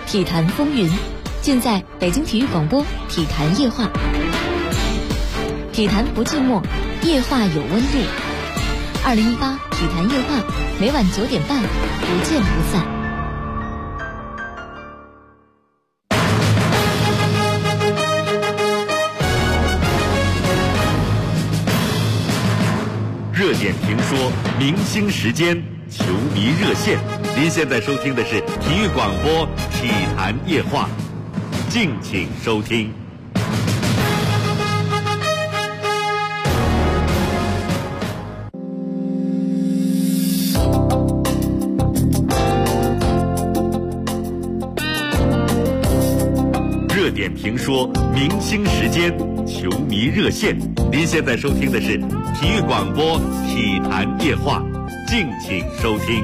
体坛风云，尽在北京体育广播体坛夜话。体坛不寂寞，夜话有温度。2018体坛夜话，每晚9点半，不见不散。 热点评说，明星时间，球迷热线。您现在收听的是体育广播体坛夜话，敬请收听。热点评说，明星时间，球迷热线。您现在收听的是体育广播体坛夜话，敬请收听。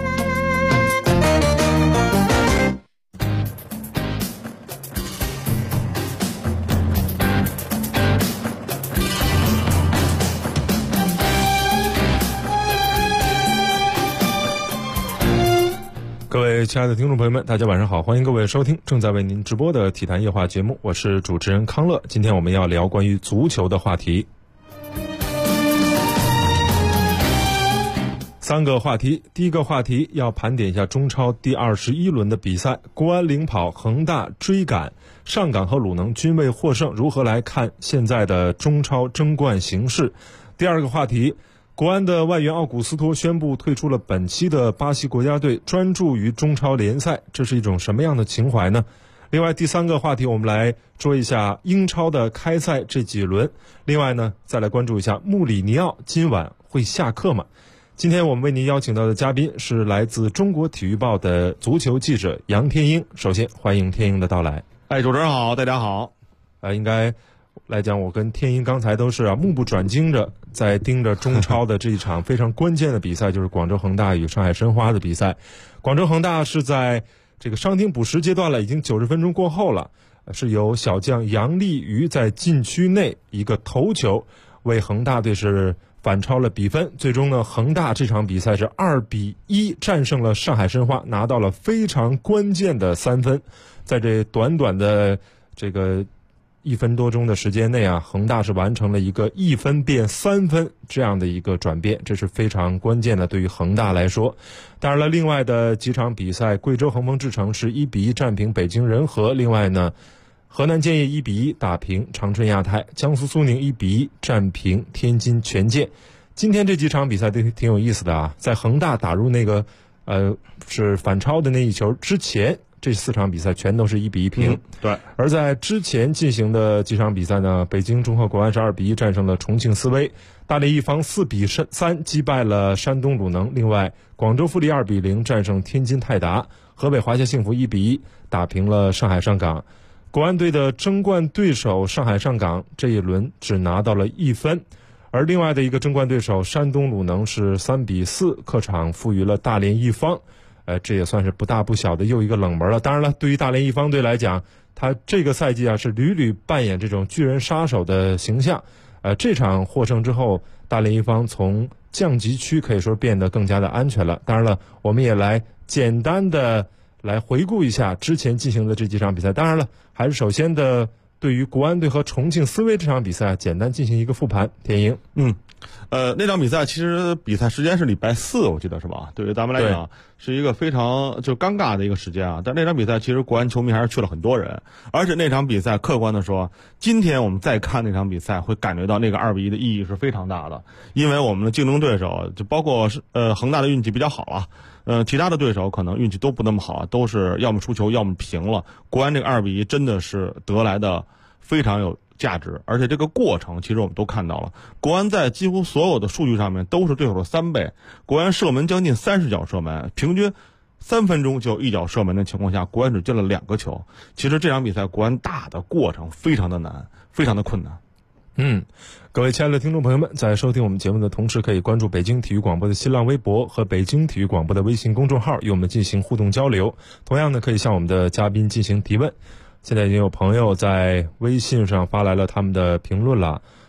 各位亲爱的听众朋友们，大家晚上好，欢迎各位收听正在为您直播的体坛夜话节目，我是主持人康乐。今天我们要聊关于足球的话题。3个话题，第一个话题要盘点一下中超第21轮的比赛，国安领跑，恒大追赶，上港和鲁能均未获胜，如何来看现在的中超争冠形势？第二个话题，国安的外援奥古斯托宣布退出了本期的巴西国家队，专注于中超联赛，这是一种什么样的情怀呢？另外第三个话题，我们来说一下英超的开赛这几轮。另外呢，再来关注一下穆里尼奥今晚会下课吗？今天我们为您邀请到的嘉宾是来自中国体育报的足球记者杨天英。首先欢迎天英的到来。 主持人好，大家好。 应该来讲，我跟天英刚才都是目不转睛着在盯着中超的这一场非常关键的比赛，就是广州恒大与上海申花的比赛。广州恒大是在这个伤停补时阶段了，已经90分钟过后了，是由小将杨立瑜在禁区内一个头球为恒大队是反超了比分，最终呢，恒大这场比赛是2-1战胜了上海申花，拿到了非常关键的3分。在这短短的这个1分多钟的时间内恒大是完成了一个1分变3分这样的一个转变，这是非常关键的，对于恒大来说。当然了，另外的几场比赛，贵州恒丰智诚是1-1战平北京人和，另外呢，河南建业1-1打平长春亚泰，江苏苏宁1-1战平天津权健。今天这几场比赛都挺有意思的在恒大打入那个是反超的那一球之前，这4场比赛全都是1-1平。 对。 而在之前进行的几场比赛呢，北京中赫国安是2-1战胜了重庆斯威，大连一方4-3击败了山东鲁能，另外广州富力2-0战胜天津泰达，河北华夏幸福1-1打平了上海上港。国安队的争冠对手上海上港这一轮只拿到了1分，而另外的一个争冠对手山东鲁能是3-4客场负于了大连一方。这也算是不大不小的又一个冷门了。当然了，对于大连一方队来讲，他这个赛季是屡屡扮演这种巨人杀手的形象。这场获胜之后，大连一方从降级区可以说变得更加的安全了。当然了，我们也来简单的来回顾一下之前进行的这几场比赛。当然了，还是首先的对于国安队和重庆斯威这场比赛简单进行一个复盘。天英。 那场比赛其实比赛时间是礼拜4，我记得是吧？对于咱们来讲是一个非常就尴尬的一个时间但那场比赛其实国安球迷还是去了很多人，而且那场比赛客观的说，今天我们再看那场比赛会感觉到那个2-1的意义是非常大的，因为我们的竞争对手就包括恒大的运气比较好其他的对手可能运气都不那么好，都是要么输球要么平了。国安这个2-1真的是得来的非常有价值，而且这个过程其实我们都看到了，国安在几乎所有的数据上面都是对手的3倍，国安射门将近30脚射门，平均3分钟就1脚射门的情况下，国安只进了2个球。其实这场比赛国安打的过程非常的难，非常的困难。 各位亲爱的听众朋友们，在收听我们节目的同时，可以关注北京体育广播的新浪微博和北京体育广播的微信公众号，与我们进行互动交流。同样呢，可以向我们的嘉宾进行提问。现在已经有朋友在微信上发来了他们的评论了。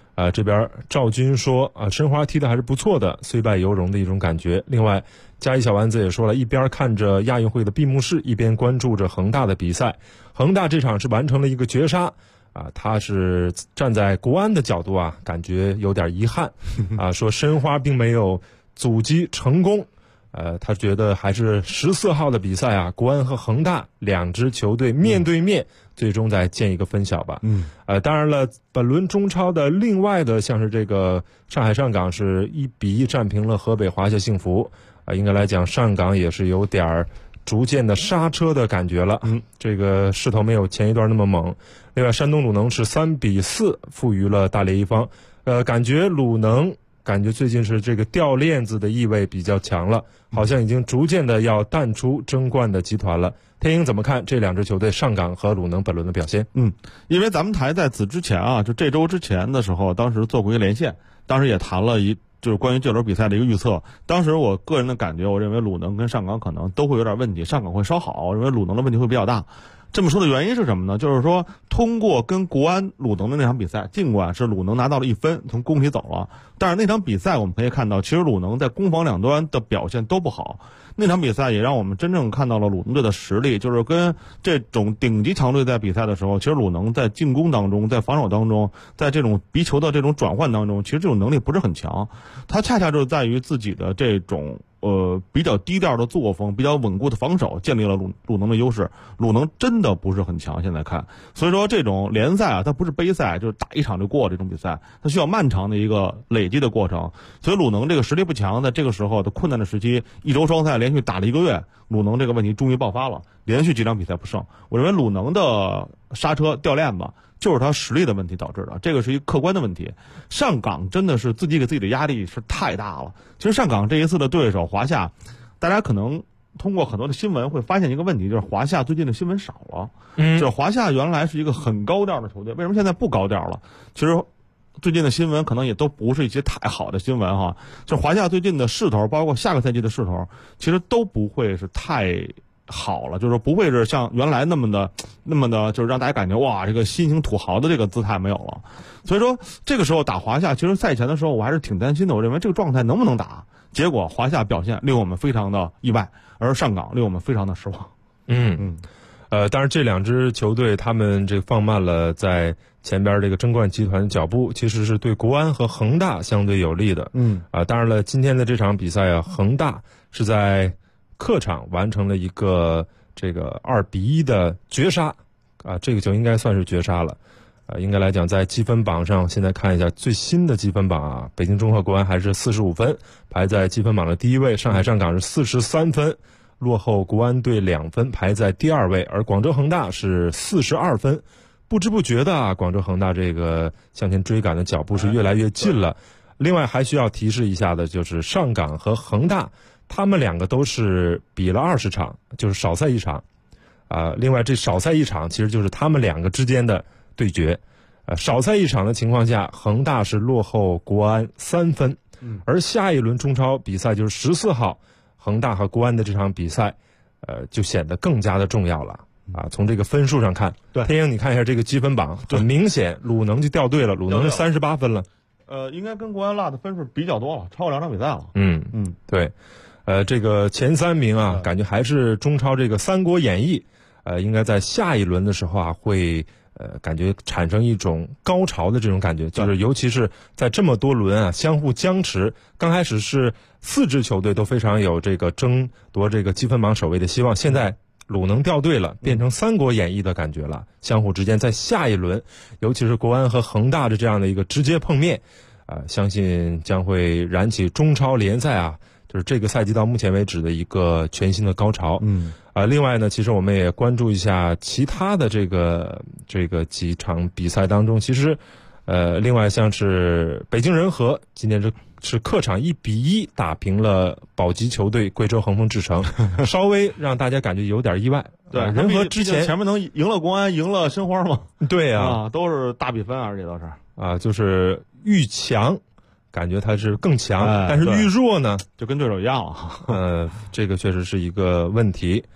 这边赵军说申花踢的还是不错的，虽败犹荣的一种感觉。另外嘉义小丸子也说了，一边看着亚运会的闭幕式，一边关注着恒大的比赛。恒大这场是完成了一个绝杀他是站在国安的角度感觉有点遗憾说申花并没有阻击成功。他觉得还是14号的比赛国安和恒大两支球队面对面，最终再见一个分晓吧。当然了，本轮中超的另外的像是这个上海上港是1-1战平了河北华夏幸福，应该来讲上港也是有点逐渐的刹车的感觉了。这个势头没有前一段那么猛。另外山东鲁能是3-4负于了大连一方，感觉鲁能最近是这个掉链子的意味比较强了，好像已经逐渐的要淡出争冠的集团了。天鹰怎么看这两支球队上港和鲁能本轮的表现？ 因为咱们台在此之前就这周之前的时候，当时做过一个连线，当时也谈了就是关于这轮比赛的一个预测。当时我个人的感觉，我认为鲁能跟上港可能都会有点问题，上港会稍好，我认为鲁能的问题会比较大。这么说的原因是什么呢？就是说通过跟国安鲁能的那场比赛，尽管是鲁能拿到了1分，从工体走了，但是那场比赛我们可以看到，其实鲁能在攻防两端的表现都不好。那场比赛也让我们真正看到了鲁能队的实力，就是跟这种顶级强队在比赛的时候，其实鲁能在进攻当中，在防守当中，在这种逼球的这种转换当中，其实这种能力不是很强。他恰恰就在于自己的这种比较低调的作风，比较稳固的防守，建立了鲁能的优势。鲁能真的不是很强，现在看。所以说这种联赛它不是杯赛，就是打一场就过这种比赛，它需要漫长的一个累积的过程。所以鲁能这个实力不强，在这个时候的困难的时期，一周双赛连续打了1个月，鲁能这个问题终于爆发了，连续几场比赛不胜。我认为鲁能的刹车掉链子就是他实力的问题导致的，这个是一个客观的问题。上港真的是自己给自己的压力是太大了。其实上港这一次的对手华夏，大家可能通过很多的新闻会发现一个问题，就是华夏最近的新闻少了。就是华夏原来是一个很高调的球队，为什么现在不高调了？其实最近的新闻可能也都不是一些太好的新闻哈。就是华夏最近的势头，包括下个赛季的势头，其实都不会是太好了，就是不会是像原来那么的，就是让大家感觉哇，这个新型土豪的这个姿态没有了。所以说这个时候打华夏，其实赛前的时候我还是挺担心的，我认为这个状态能不能打？结果华夏表现令我们非常的意外，而上港令我们非常的失望。 当然这两支球队他们这个放慢了在前边这个争冠集团的脚步，其实是对国安和恒大相对有利的。当然了，今天的这场比赛恒大是在客场完成了一个这个2-1的绝杀这个就应该算是绝杀了。应该来讲在积分榜上，现在看一下最新的积分榜北京中赫国安还是45分，排在积分榜的第1位，上海上港是43分，落后国安队2分，排在第2位，而广州恒大是42分。不知不觉的广州恒大这个向前追赶的脚步是越来越近了。另外还需要提示一下的就是上港和恒大他们两个都是比了20场，就是少赛1场另外这少赛1场其实就是他们两个之间的对决。少赛1场的情况下，恒大是落后国安3分。而下一轮中超比赛就是14号恒大和国安的这场比赛就显得更加的重要了从这个分数上看， 对， 天鹰你看一下这个积分榜，很明显鲁能就掉队了，鲁能是38分了。 应该跟国安落的分数比较多了，超过2场比赛了。 对。这个前3名感觉还是中超这个《三国演义》应该在下一轮的时候会感觉产生一种高潮的这种感觉，就是尤其是在这么多轮相互僵持，刚开始是4支球队都非常有这个争夺这个积分榜首位的希望，现在鲁能掉队了，变成《三国演义》的感觉了，相互之间在下一轮，尤其是国安和恒大的这样的一个直接碰面相信将会燃起中超联赛就是这个赛季到目前为止的一个全新的高潮。另外呢，其实我们也关注一下其他的这个几场比赛当中，其实另外像是北京人和今天是客场1-1打平了保级球队贵州恒丰智诚稍微让大家感觉有点意外。 对， 人和之前面能赢了国安，赢了申花嘛？ 对都是大比分而且都是就是愈强感觉他是更强，但是愈弱呢就跟对手一样了。 这个确实是一个问题。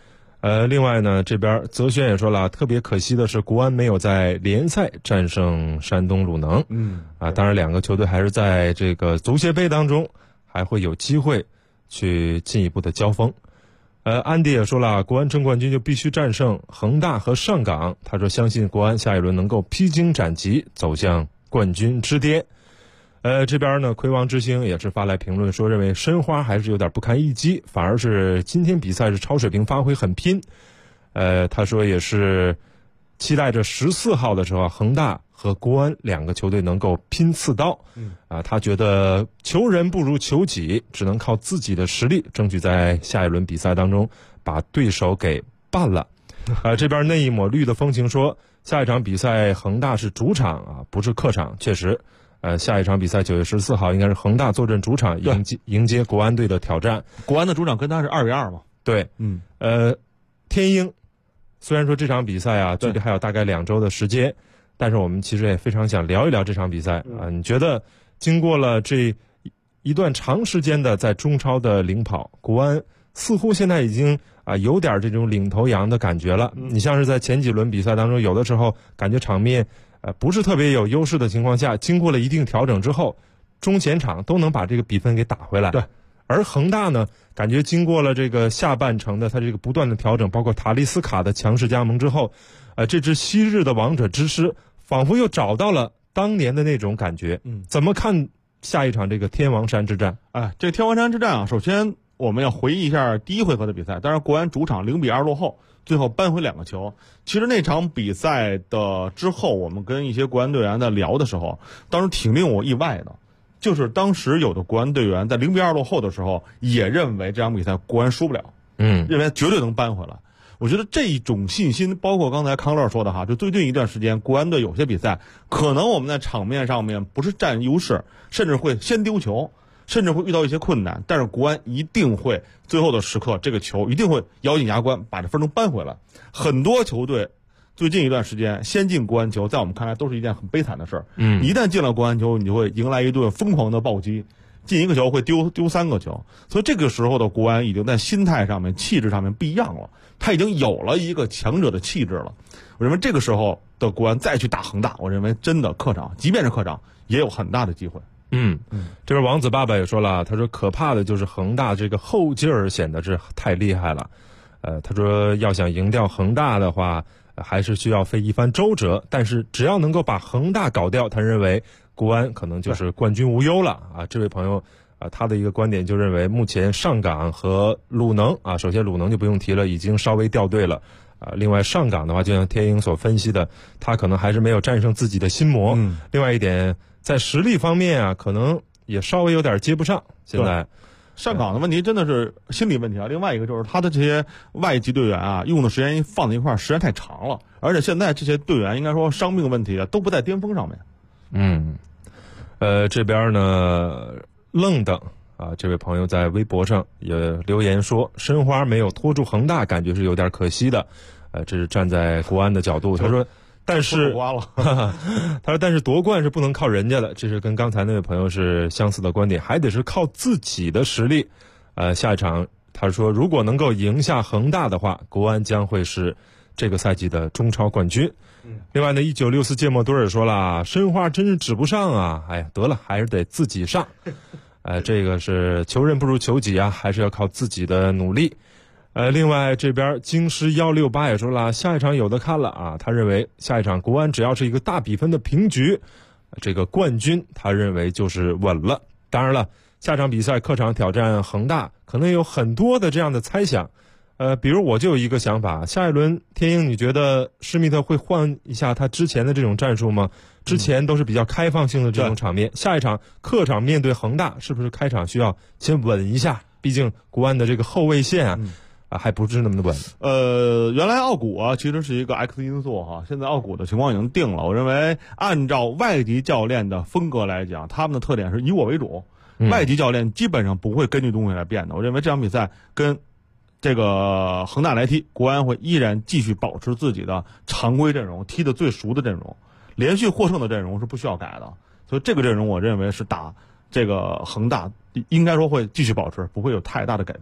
另外呢，这边泽轩也说了，特别可惜的是国安没有在联赛战胜山东鲁能。当然两个球队还是在这个足协杯当中还会有机会去进一步的交锋。安迪也说了，国安争冠军就必须战胜恒大和上港。他说相信国安下一轮能够披荆斩棘，走向冠军之巅。这边呢，魁王之星也是发来评论说，认为申花还是有点不堪一击，反而是今天比赛是超水平发挥，很拼。他说也是期待着14号的时候，恒大和国安两个球队能够拼刺刀。他觉得求人不如求己，只能靠自己的实力，争取在下一轮比赛当中把对手给办了。这边那一抹绿的风情说，下一场比赛恒大是主场啊，不是客场。确实。下一场比赛9月14号应该是恒大坐镇主场迎接国安队的挑战。 国安的主场跟他是2-2嘛？ 对，天鹰虽然说这场比赛啊距离还有大概2周的时间，但是我们其实也非常想聊一聊这场比赛啊。你觉得经过了这一段长时间的在中超的领跑，国安似乎现在已经有点这种领头羊的感觉了。你像是在前几轮比赛当中，有的时候感觉场面不是特别有优势的情况下，经过了一定调整之后，中前场都能把这个比分给打回来。 对， 而恒大呢，感觉经过了这个下半程的他这个不断的调整，包括塔利斯卡的强势加盟之后，这支昔日的王者之师仿佛又找到了当年的那种感觉。怎么看下一场这个天王山之战？ 这个天王山之战啊，首先我们要回忆一下第一回合的比赛，当然国安主场0-2落后，最后扳回2个球。其实那场比赛的之后，我们跟一些国安队员在聊的时候，当时挺令我意外的，就是当时有的国安队员在0-2落后的时候，也认为这场比赛国安输不了，认为绝对能扳回来。我觉得这一种信心，包括刚才康乐说的哈，就最近一段时间国安队有些比赛，可能我们在场面上面不是占优势，甚至会先丢球，甚至会遇到一些困难，但是国安一定会最后的时刻，这个球一定会咬紧牙关把这分能扳回来。很多球队最近一段时间先进国安球，在我们看来都是一件很悲惨的事儿。一旦进了国安球，你就会迎来一顿疯狂的暴击，进一个球会丢3个球。所以这个时候的国安已经在心态上面、气质上面不一样了，他已经有了一个强者的气质了。我认为这个时候的国安再去打恒大，我认为真的客场，即便是客场，也有很大的机会。 这边王子爸爸也说了，他说可怕的就是恒大这个后劲儿显得是太厉害了。他说要想赢掉恒大的话，还是需要费一番周折，但是只要能够把恒大搞掉，他认为国安可能就是冠军无忧了啊。这位朋友他的一个观点就认为，目前上港和鲁能首先鲁能就不用提了，已经稍微掉队了。另外上港的话，就像天鹰所分析的，他可能还是没有战胜自己的心魔。另外一点，在实力方面可能也稍微有点接不上。现在上港的问题真的是心理问题啊。另外一个就是他的这些外籍队员用的时间放在一块儿时间太长了，而且现在这些队员应该说伤病问题都不在巅峰上面。 这边呢愣等这位朋友在微博上也留言说，申花没有拖住恒大，感觉是有点可惜的。这是站在国安的角度，他说。但是他说但是夺冠是不能靠人家的，这是跟刚才那位朋友是相似的观点，还得是靠自己的实力。下一场他说如果能够赢下恒大的话，国安将会是这个赛季的中超冠军。另外呢，1964芥末墩也说了，申花真是指不上啊，得了，还是得自己上。这个是求人不如求己啊，还是要靠自己的努力。另外这边京师168也说了，下一场有的看了他认为下一场国安只要是一个大比分的平局，这个冠军他认为就是稳了。当然了，下场比赛客场挑战恒大，可能有很多的这样的猜想。比如我就有一个想法，下一轮天鹰你觉得施密特会换一下他之前的这种战术吗？之前都是比较开放性的这种场面，下一场客场面对恒大，是不是开场需要先稳一下？毕竟国安的这个后卫线还不是那么的稳。 原来奥古其实是一个 X 因素哈，现在奥古的情况已经定了。我认为按照外籍教练的风格来讲，他们的特点是以我为主，外籍教练基本上不会根据东西来变的。我认为这场比赛跟这个恒大来踢，国安会依然继续保持自己的常规阵容，踢的最熟的阵容，连续获胜的阵容是不需要改的。所以这个阵容我认为是打这个恒大应该说会继续保持，不会有太大的改变。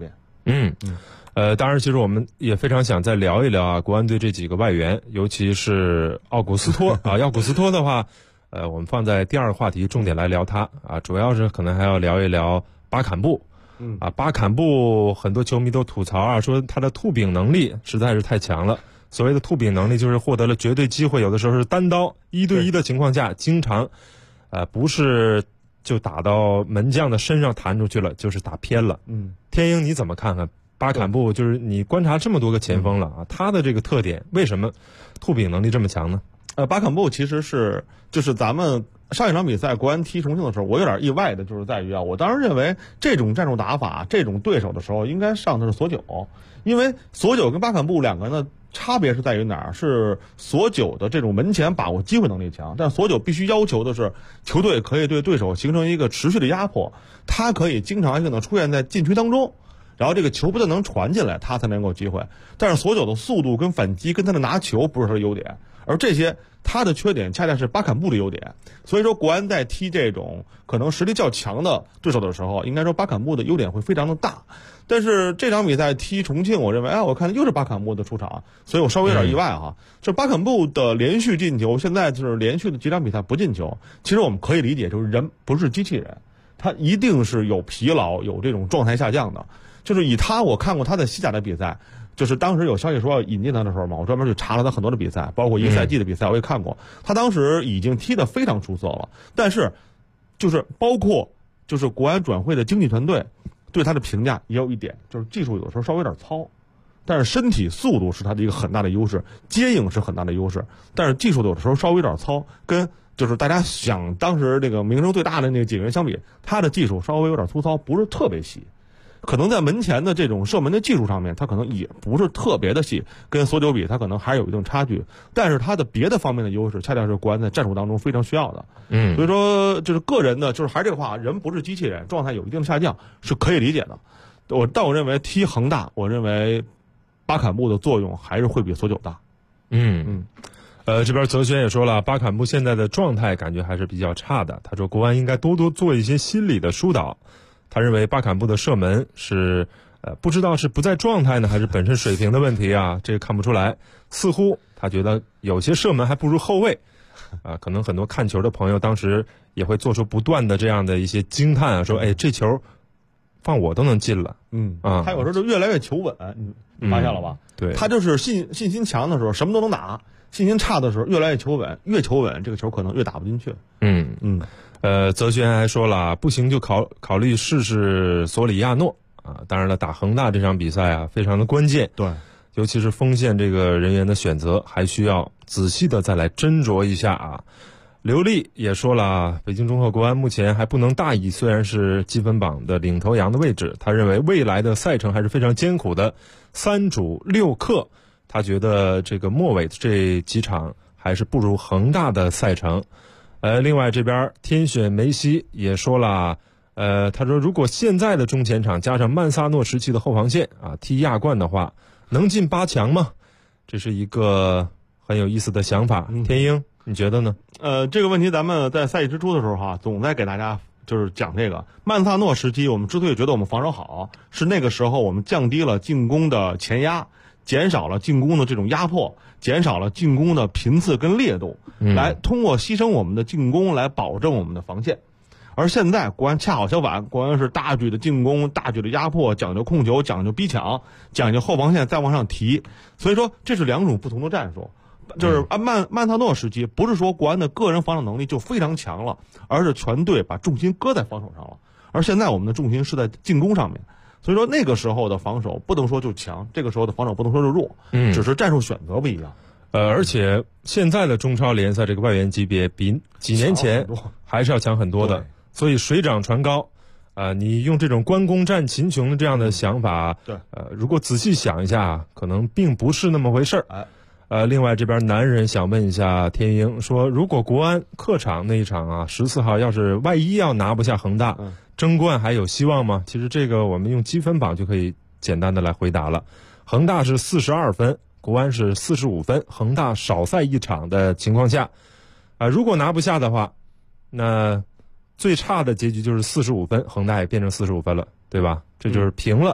当然，其实我们也非常想再聊一聊啊，国安队这几个外援，尤其是奥古斯托啊。奥古斯托的话，我们放在第二个话题重点来聊他啊，主要是可能还要聊一聊巴坎布。巴坎布很多球迷都吐槽啊，说他的吐饼能力实在是太强了。所谓的吐饼能力，就是获得了绝对机会，有的时候是单刀1对1的情况下，经常，不是就打到门将的身上弹出去了，就是打偏了。天鹰你怎么看看？巴坎布就是你观察这么多个前锋了啊，他的这个特点为什么吐饼能力这么强呢？ 巴坎布其实就是咱们上一场比赛国安踢重庆的时候，我有点意外的就是在于啊，我当时认为这种战术打法、这种对手的时候，应该上的是索九，因为索九跟巴坎布两个人的差别是在于哪儿？是索九的这种门前把握机会能力强，但索九必须要求的是球队可以对对手形成一个持续的压迫，他可以经常性的出现在禁区当中。然后这个球不但能传进来，他才能够机会。但是索九的速度跟反击跟他的拿球不是他的优点，而这些他的缺点恰恰是巴坎布的优点。所以说国安在踢这种可能实力较强的对手的时候，应该说巴坎布的优点会非常的大。但是这场比赛踢重庆，我认为我看又是巴坎布的出场，所以我稍微有点意外哈。这巴坎布的连续进球，现在就是连续的几场比赛不进球，其实我们可以理解，就是人不是机器人，他一定是有疲劳，有这种状态下降的。就是以他，我看过他在西甲的比赛，就是当时有消息说要引进他的时候嘛，我专门去查了他很多的比赛，包括一个赛季的比赛我也看过。他当时已经踢得非常出色了，但是就是包括就是国安转会的经纪团队对他的评价也有一点，就是技术有的时候稍微有点糙，但是身体速度是他的一个很大的优势，接应是很大的优势，但是技术有的时候稍微有点糙，跟就是大家想当时这个名声最大的那几个人相比，他的技术稍微有点粗糙，不是特别细。可能在门前的这种射门的技术上面，他可能也不是特别的细，跟索九比，他可能还是有一定差距。但是他的别的方面的优势，恰恰是国安在战术当中非常需要的。所以说就是个人的，就是还是这个话，人不是机器人，状态有一定的下降是可以理解的。但我认为踢恒大，我认为巴坎布的作用还是会比索九大。 这边泽轩也说了，巴坎布现在的状态感觉还是比较差的。他说国安应该多多做一些心理的疏导。他认为巴坎布的射门是不知道是不在状态呢，还是本身水平的问题啊，这个看不出来。似乎他觉得有些射门还不如后卫可能很多看球的朋友当时也会做出不断的这样的一些惊叹啊，说这球放我都能进了。 他有时候就越来越求稳，你发现了吧？ 对， 他就是信心强的时候什么都能打，信心差的时候越来越求稳，越求稳这个球可能越打不进去。 泽轩还说了，不行就考虑试试索里亚诺啊。当然了，打恒大这场比赛啊，非常的关键。 对， 尤其是锋线这个人员的选择，还需要仔细的再来斟酌一下啊。刘丽也说了，北京中赫国安目前还不能大意，虽然是积分榜的领头羊的位置，他认为未来的赛程还是非常艰苦的，3主6客，他觉得这个末尾这几场还是不如恒大的赛程。另外这边天选梅西也说了，他说如果现在的中前场加上曼萨诺时期的后防线啊，踢亚冠的话，能进8强吗？这是一个很有意思的想法。天鹰，你觉得呢？ 这个问题咱们在赛季之初的时候总在给大家就是讲这个曼萨诺时期，我们之所以觉得我们防守好，是那个时候我们降低了进攻的前压，减少了进攻的这种压迫，减少了进攻的频次跟烈度，来通过牺牲我们的进攻来保证我们的防线。而现在国安恰好相反，国安是大举的进攻，大举的压迫，讲究控球，讲究逼抢，讲究后防线再往上提。所以说这是两种不同的战术。就是按曼萨诺时期，不是说国安的个人防守能力就非常强了，而是全队把重心搁在防守上了。而现在我们的重心是在进攻上面。所以说那个时候的防守不能说就强，这个时候的防守不能说就弱，只是战术选择不一样。 而且现在的中超联赛这个外援级别比几年前还是要强很多的，所以水涨船高。你用这种关公战秦琼的这样的想法，如果仔细想一下，可能并不是那么回事儿。另外这边男人想问一下天鹰，说如果国安客场那一场啊，14号要是万一要拿不下恒大，争冠还有希望吗？其实这个我们用积分榜就可以简单的来回答了。恒大是42分，国安是45分，恒大少赛一场的情况下，如果拿不下的话，那最差的结局就是45分，恒大也变成45分了，对吧？这就是平了。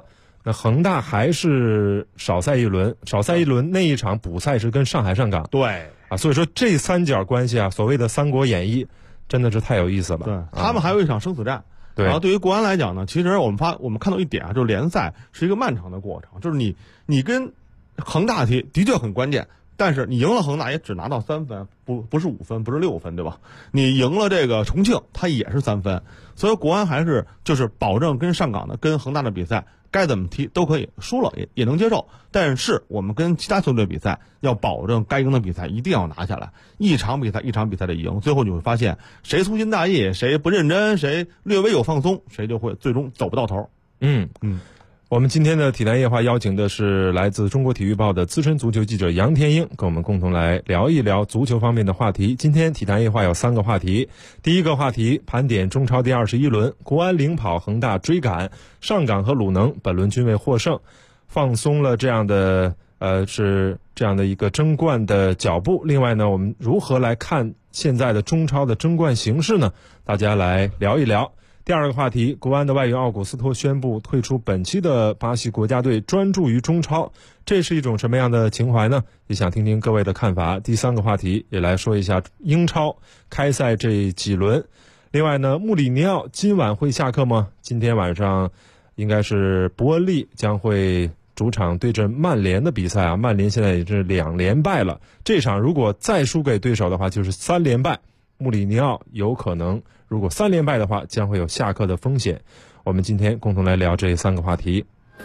那恒大还是少赛一轮，那一场补赛是跟上海上港。 对啊，所以说这三角关系啊，所谓的三国演义，真的是太有意思了。 对，他们还有一场生死战。 对， 然后对于国安来讲呢，其实我们看到一点啊，就是联赛是一个漫长的过程，就是你跟恒大踢的确很关键，但是你赢了恒大也只拿到3分，不是5分，不是6分，对吧？你赢了这个重庆，它也是3分，所以国安还是就是保证跟上港的、跟恒大的比赛该怎么踢都可以，输了也能接受。但是我们跟其他球队比赛，要保证该赢的比赛一定要拿下来，一场比赛的赢，最后你会发现谁粗心大意，谁不认真，谁略微有放松，谁就会最终走不到头。 我们今天的体坛夜话邀请的是来自中国体育报的资深足球记者杨天英，跟我们共同来聊一聊足球方面的话题。今天体坛夜话有3个话题。第一个话题，盘点中超第21轮，国安领跑，恒大追赶，上港和鲁能本轮均未获胜，放松了这样的一个争冠的脚步。另外呢，我们如何来看现在的中超的争冠形势呢？大家来聊一聊。第二个话题，国安的外援奥古斯托宣布退出本期的巴西国家队，专注于中超，这是一种什么样的情怀呢？也想听听各位的看法。第三个话题也来说一下英超开赛这几轮。另外呢，穆里尼奥今晚会下课吗？今天晚上应该是伯恩利将会主场对阵曼联的比赛啊，曼联现在也是2连败了，这场如果再输给对手的话，就是3连败。穆里尼奥有可能如果3连败的话，将会有下课的风险。我们今天共同来聊这3个话题。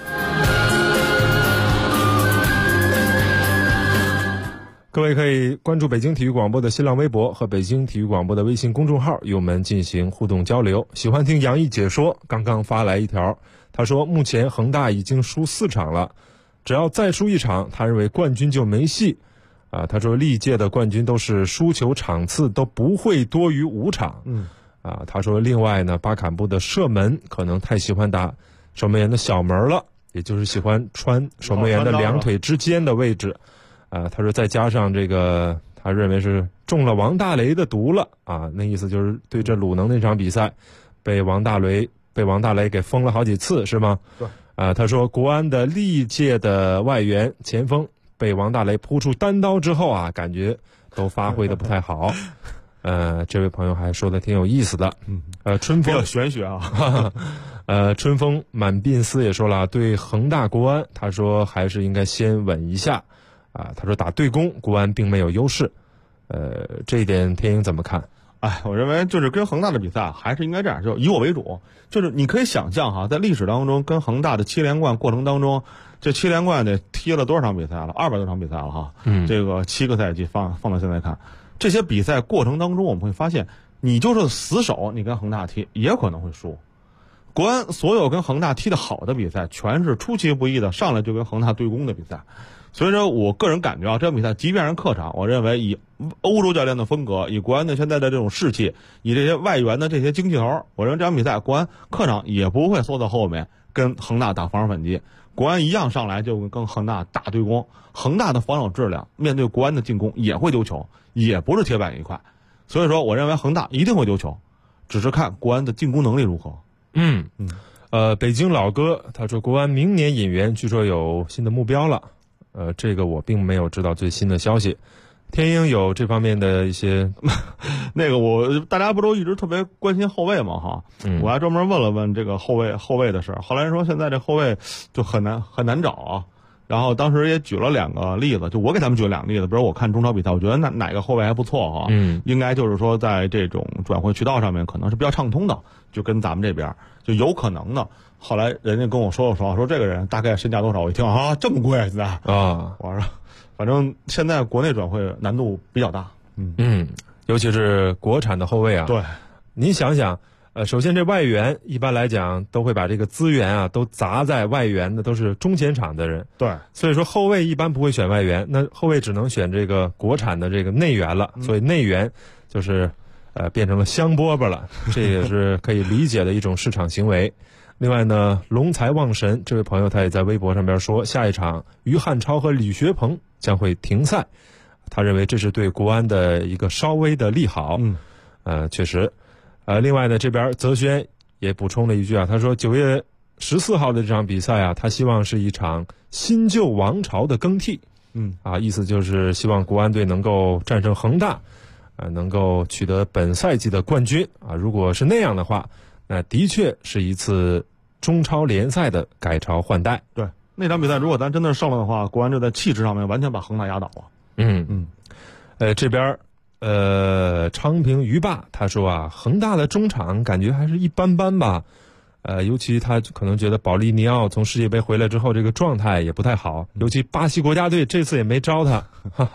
各位可以关注北京体育广播的新浪微博和北京体育广播的微信公众号，与我们进行互动交流。喜欢听杨毅解说，刚刚发来一条，他说目前恒大已经输4场了，只要再输1场，他认为冠军就没戏。他说历届的冠军都是输球场次都不会多于5场。他说另外呢，巴坎布的射门可能太喜欢打守门员的小门了，也就是喜欢穿守门员的2腿之间的位置。他说再加上这个，他认为是中了王大雷的毒了啊，那意思就是对阵鲁能那场比赛被王大雷给封了好几次，是吗？ 对。 他说国安的历届的外援前锋被王大雷扑出单刀之后啊，感觉都发挥的不太好。这位朋友还说的挺有意思的。春风比较玄学啊。 春风满鬓丝也说了，对恒大国安，他说还是应该先稳一下。他说打对攻，国安并没有优势。这一点天英怎么看？ 我认为就是跟恒大的比赛还是应该这样，就以我为主。就是你可以想象哈，在历史当中跟恒大的7连冠过程当中，这7连冠得踢了多少场比赛了？200多场比赛了哈。这个7个赛季放到现在看，这些比赛过程当中，我们会发现，你就是死守，你跟恒大踢也可能会输。国安所有跟恒大踢得好的比赛，全是出其不意的上来就跟恒大对攻的比赛。所以说我个人感觉啊，这场比赛即便是客场，我认为以欧洲教练的风格，以国安的现在的这种士气，以这些外援的这些精气头，我认为这场比赛国安客场也不会缩到后面跟恒大打防守反击，国安一样上来就跟恒大打对攻，恒大的防守质量面对国安的进攻也会丢球，也不是铁板一块。所以说我认为恒大一定会丢球，只是看国安的进攻能力如何。 北京老哥他说国安明年引援据说有新的目标了。这个我并没有知道最新的消息。天英有这方面的一些那个大家不都一直特别关心后卫吗哈？我还专门问了问这个后卫的事，后来说现在这后卫就很难找啊。然后当时也举了2个例子，就我给他们举了2个例子，比如我看中超比赛，我觉得哪个后卫还不错哈，应该就是说在这种转会渠道上面可能是比较畅通的，就跟咱们这边就有可能的。后来人家跟我说这个人大概身价多少，我一听啊这么贵现在啊，我说反正现在国内转会难度比较大。 尤其是国产的后卫啊。 对， 你想想。首先这外援一般来讲都会把这个资源啊都砸在外援的，都是中前场的人。 对， 所以说后卫一般不会选外援，那后卫只能选这个国产的这个内援了。所以内援就是变成了香饽饽了，这也是可以理解的一种市场行为。另外呢，龙财旺神这位朋友他也在微博上边说，下一场于汉超和李学鹏将会停赛，他认为这是对国安的一个稍微的利好。确实。另外呢，这边泽轩也补充了一句啊，他说9月 14号的这场比赛啊，他希望是一场新旧王朝的更替。意思就是希望国安队能够战胜恒大，能够取得本赛季的冠军啊。如果是那样的话，那的确是一次中超联赛的改朝换代。 对，那场比赛如果咱真的胜了的话，国安就在气势上面完全把恒大压倒了。 这边昌平鱼霸他说啊，恒大的中场感觉还是一般般吧。尤其他可能觉得保利尼奥从世界杯回来之后，这个状态也不太好，尤其巴西国家队这次也没招他。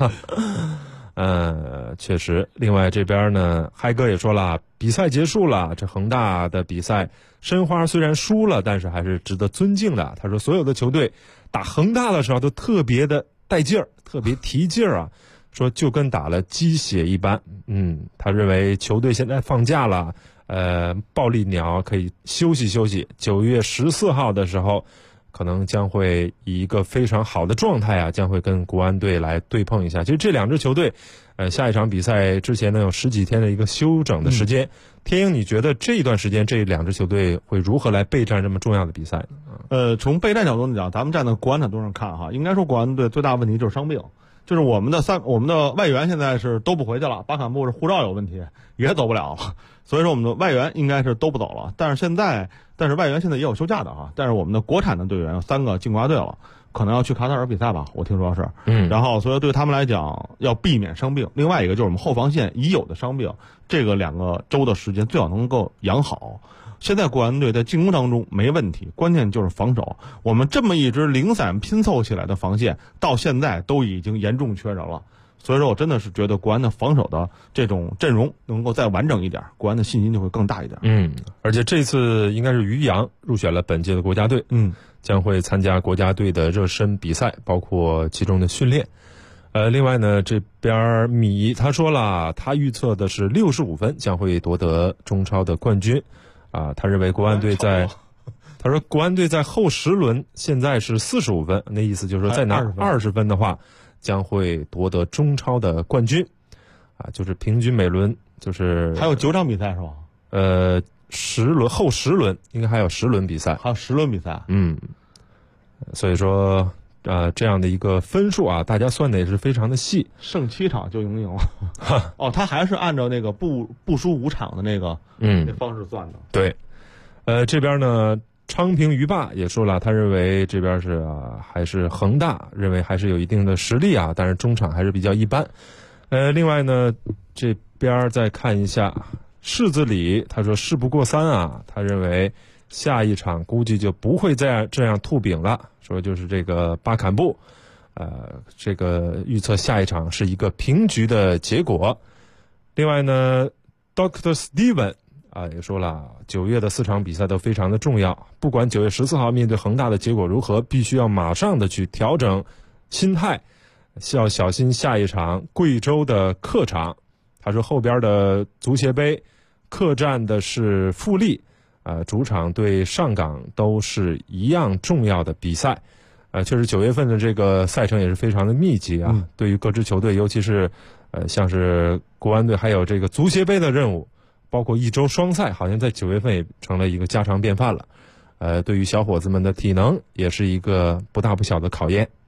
确实。另外这边呢，嗨哥也说了，比赛结束了，这恒大的比赛，申花虽然输了，但是还是值得尊敬的。他说所有的球队打恒大的时候都特别的带劲儿，特别提劲儿啊，说就跟打了鸡血一般。他认为球队现在放假了。暴力鸟可以休息休息。9月14号的时候，可能将会以一个非常好的状态啊，将会跟国安队来对碰一下。其实这两支球队，下一场比赛之前呢有10几天的一个休整的时间。天鹰，你觉得这一段时间这两支球队会如何来备战这么重要的比赛呢？ 从备战角度来讲，咱们站在国安角度上看哈，应该说国安队最大问题就是伤病。就是我们的外援现在是都不回去了，巴坎布是护照有问题，也走不了了，所以说我们的外援应该是都不走了。但是外援现在也有休假的哈，但是我们的国产的队员有3个进国家队了，可能要去卡塔尔比赛吧，我听说是。然后所以对他们来讲要避免伤病。另外一个就是我们后防线已有的伤病，这个2个周的时间最好能够养好。现在国安队在进攻当中没问题，关键就是防守。我们这么一支零散拼凑起来的防线，到现在都已经严重缺人了。所以说我真的是觉得国安的防守的这种阵容能够再完整一点，国安的信心就会更大一点。 而且这次应该是于洋入选了本届的国家队，将会参加国家队的热身比赛，包括其中的训练。另外呢，这边米他说了，他预测的是65分将会夺得中超的冠军。他认为国安队他说国安队在后10轮现在是45分，那意思就是说再拿20分的话，将会夺得中超的冠军。就是平均每轮就是还有9场比赛是吧后10轮应该还有10轮比赛， 还有10轮比赛。 所以说这样的一个分数啊，大家算的也是非常的细， 胜7场就赢了。他还是按照那个不输5场的那个那方式算的。 对。这边呢，昌平鱼霸也说了，他认为这边是还是恒大，认为还是有一定的实力啊，但是中场还是比较一般。另外呢，这边再看一下柿子里，他说事不过3啊，他认为下一场估计就不会再这样吐饼了，说就是这个巴坎布，这个预测下一场是一个平局的结果。另外呢 Dr. Steven也说了，9月的4场比赛都非常的重要，不管9月14号面对恒大的结果如何，必须要马上的去调整心态，要小心下一场贵州的客场。他说后边的足协杯客战的是富力，主场对上港都是一样重要的比赛。确实9月份的这个赛程也是非常的密集啊，对于各支球队，尤其是像是国安队还有这个足协杯的任务，包括1周双赛，好像在9月份也成了一个家常便饭了。对于小伙子们的体能也是一个不大不小的考验。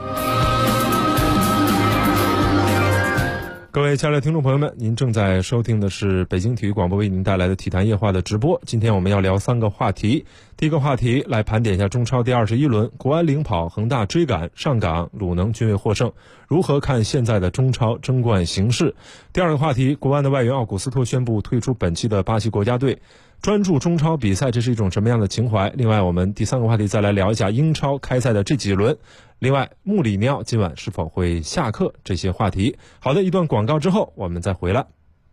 各位亲爱的听众朋友们，您正在收听的是北京体育广播为您带来的体坛夜话的直播。今天我们要聊3个话题。第一个话题来盘点一下中超第21轮，国安领跑，恒大追赶，上港、鲁能均未获胜，如何看现在的中超争冠形势？第二个话题，国安的外援奥古斯托宣布退出本期的巴西国家队，专注中超比赛，这是一种什么样的情怀？另外我们第3个话题再来聊一下英超开赛的这几轮，另外穆里尼奥今晚是否会下课，这些话题。好的，一段广告之后我们再回来。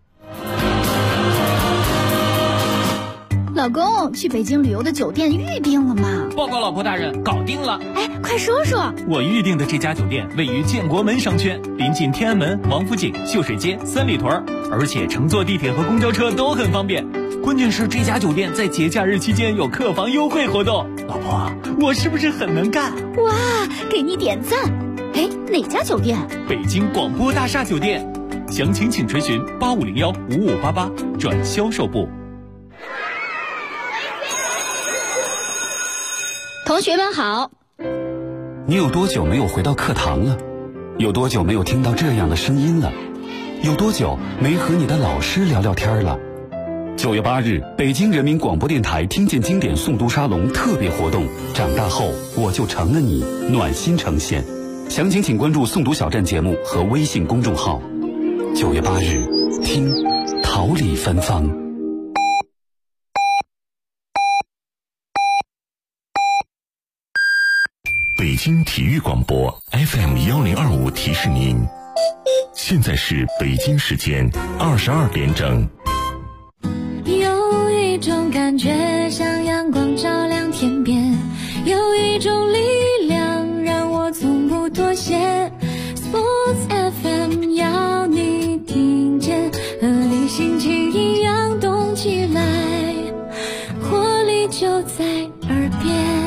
老公，去北京旅游的酒店预定了吗？ 报告老婆大人，搞定了。 哎，快说说。 我预定的这家酒店位于建国门商圈，临近天安门、王府井、秀水街、三里屯，而且乘坐地铁和公交车都很方便。关键是这家酒店在节假日期间有客房优惠活动。老婆，我是不是很能干？ 哇，给你点赞。哎，哪家酒店？ 北京广播大厦酒店。详情请垂询8501-5588转销售部。 同学们好。 你有多久没有回到课堂了？有多久没有听到这样的声音了？有多久没和你的老师聊聊天了？9月8日，北京人民广播电台听见经典诵读沙龙特别活动，长大后我就成了你，暖心呈现。详情请关注诵读小站节目和微信公众号。9月8日，听桃李芬芳。 北京体育广播 FM1025提示您，现在是北京时间22点整。 有一种感觉像阳光照亮天边，有一种力量让我从不妥协。 Sports FM 要你听见，和你心情一样动起来，活力就在耳边。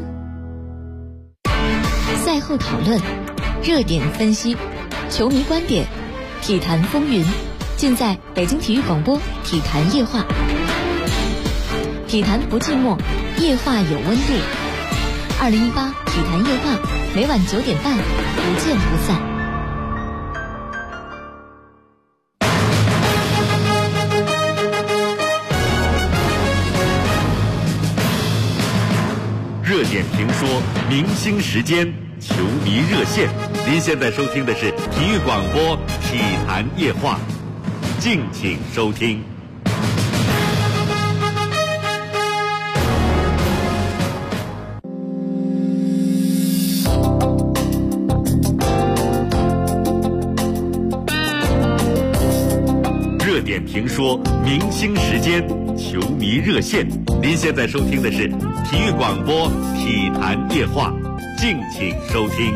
赛后讨论，热点分析，球迷观点，体坛风云，尽在北京体育广播体坛夜话。体坛不寂寞，夜话有温度。2018体坛夜话，每晚9点半，不见不散。 热点评说，明星时间，球迷热线。您现在收听的是体育广播体坛夜话，敬请收听。热点评说，明星时间，球迷热线。您现在收听的是体育广播体坛夜话，敬请收听。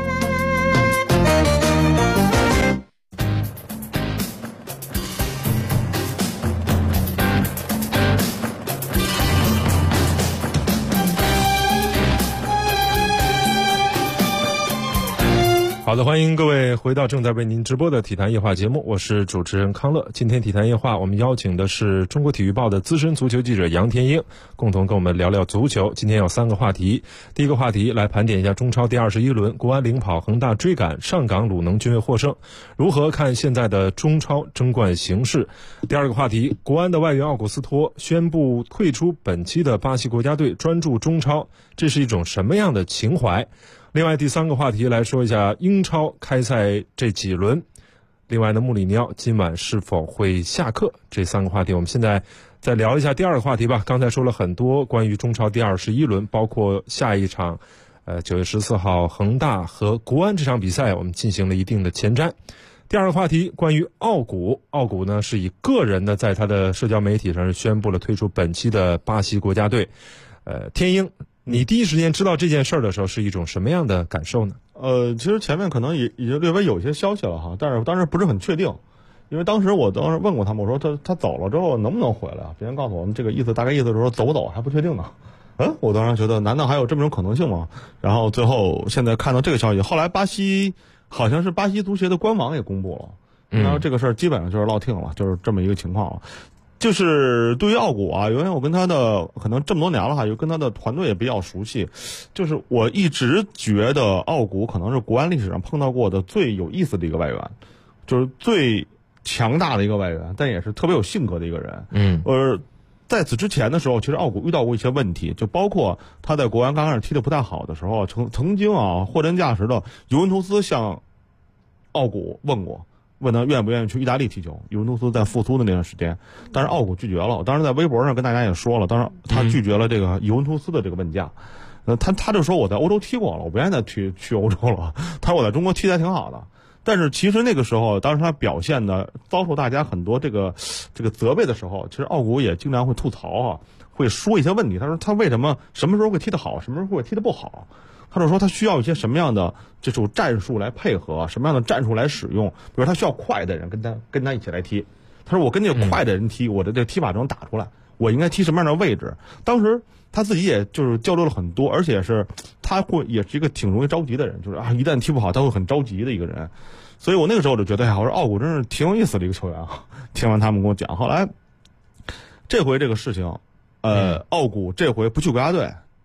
好的，欢迎各位回到正在为您直播的体坛夜话节目，我是主持人康乐。今天体坛夜话我们邀请的是中国体育报的资深足球记者杨天鹰，共同跟我们聊聊足球。今天有3个话题。第一个话题来盘点一下中超第21轮，国安领跑，恒大追赶，上港鲁能均未获胜，如何看现在的中超争冠形势。第二个话题，国安的外援奥古斯托宣布退出本期的巴西国家队，专注中超，这是一种什么样的情怀？另外第3个话题来说一下英超开赛这几轮，另外呢穆里尼奥今晚是否会下课，这3个话题我们现在再聊一下第2个话题吧。刚才说了很多关于中超第21轮，包括下一场9月14号恒大和国安这场比赛，我们进行了一定的前瞻。第2个话题关于奥古呢是以个人的在他的社交媒体上是宣布了退出本期的巴西国家队。天鹰，你第一时间知道这件事儿的时候是一种什么样的感受呢？ 其实前面可能已经略微有些消息了哈，但是当时不是很确定，因为当时我问过他们，我说他走了之后能不能回来啊？别人告诉我们这个意思，大概意思是说走不走还不确定呢。我当时觉得难道还有这么种可能性吗？然后最后现在看到这个消息，后来巴西好像是巴西足协的官网也公布了，然后这个事儿基本上就是落定了，就是这么一个情况了。就是对于奥古啊，因为我跟他的可能这么多年了哈，又跟他的团队也比较熟悉，就是我一直觉得奥古可能是国安历史上碰到过的最有意思的一个外援，就是最强大的一个外援，但也是特别有性格的一个人。在此之前的时候，其实奥古遇到过一些问题，就包括他在国安刚开始踢得不太好的时候，曾经啊货真价实的尤文图斯向奥古问他愿不愿意去意大利踢球。尤文图斯在复苏的那段时间，但是奥古拒绝了。当时在微博上跟大家也说了，当时他拒绝了这个尤文图斯的这个问价。他就说我在欧洲踢过了，我不愿意再去欧洲了。他说我在中国踢得还挺好的。但是其实那个时候，当时他表现的遭受大家很多这个责备的时候，其实奥古也经常会吐槽啊，会说一些问题。他说他为什么什么时候会踢得好，什么时候会踢得不好。他就说他需要一些什么样的这种战术来配合，什么样的战术来使用。比如他需要快的人跟他一起来踢。他说我跟这个快的人踢，我的这个踢法就能打出来。我应该踢什么样的位置？当时他自己也就是交流了很多，而且是他也是一个挺容易着急的人，就是一旦踢不好他会很着急的一个人。所以我那个时候就觉得我说奥古真是挺有意思的一个球员啊。听完他们跟我讲，后来这回这个事情，奥古这回不去国家队，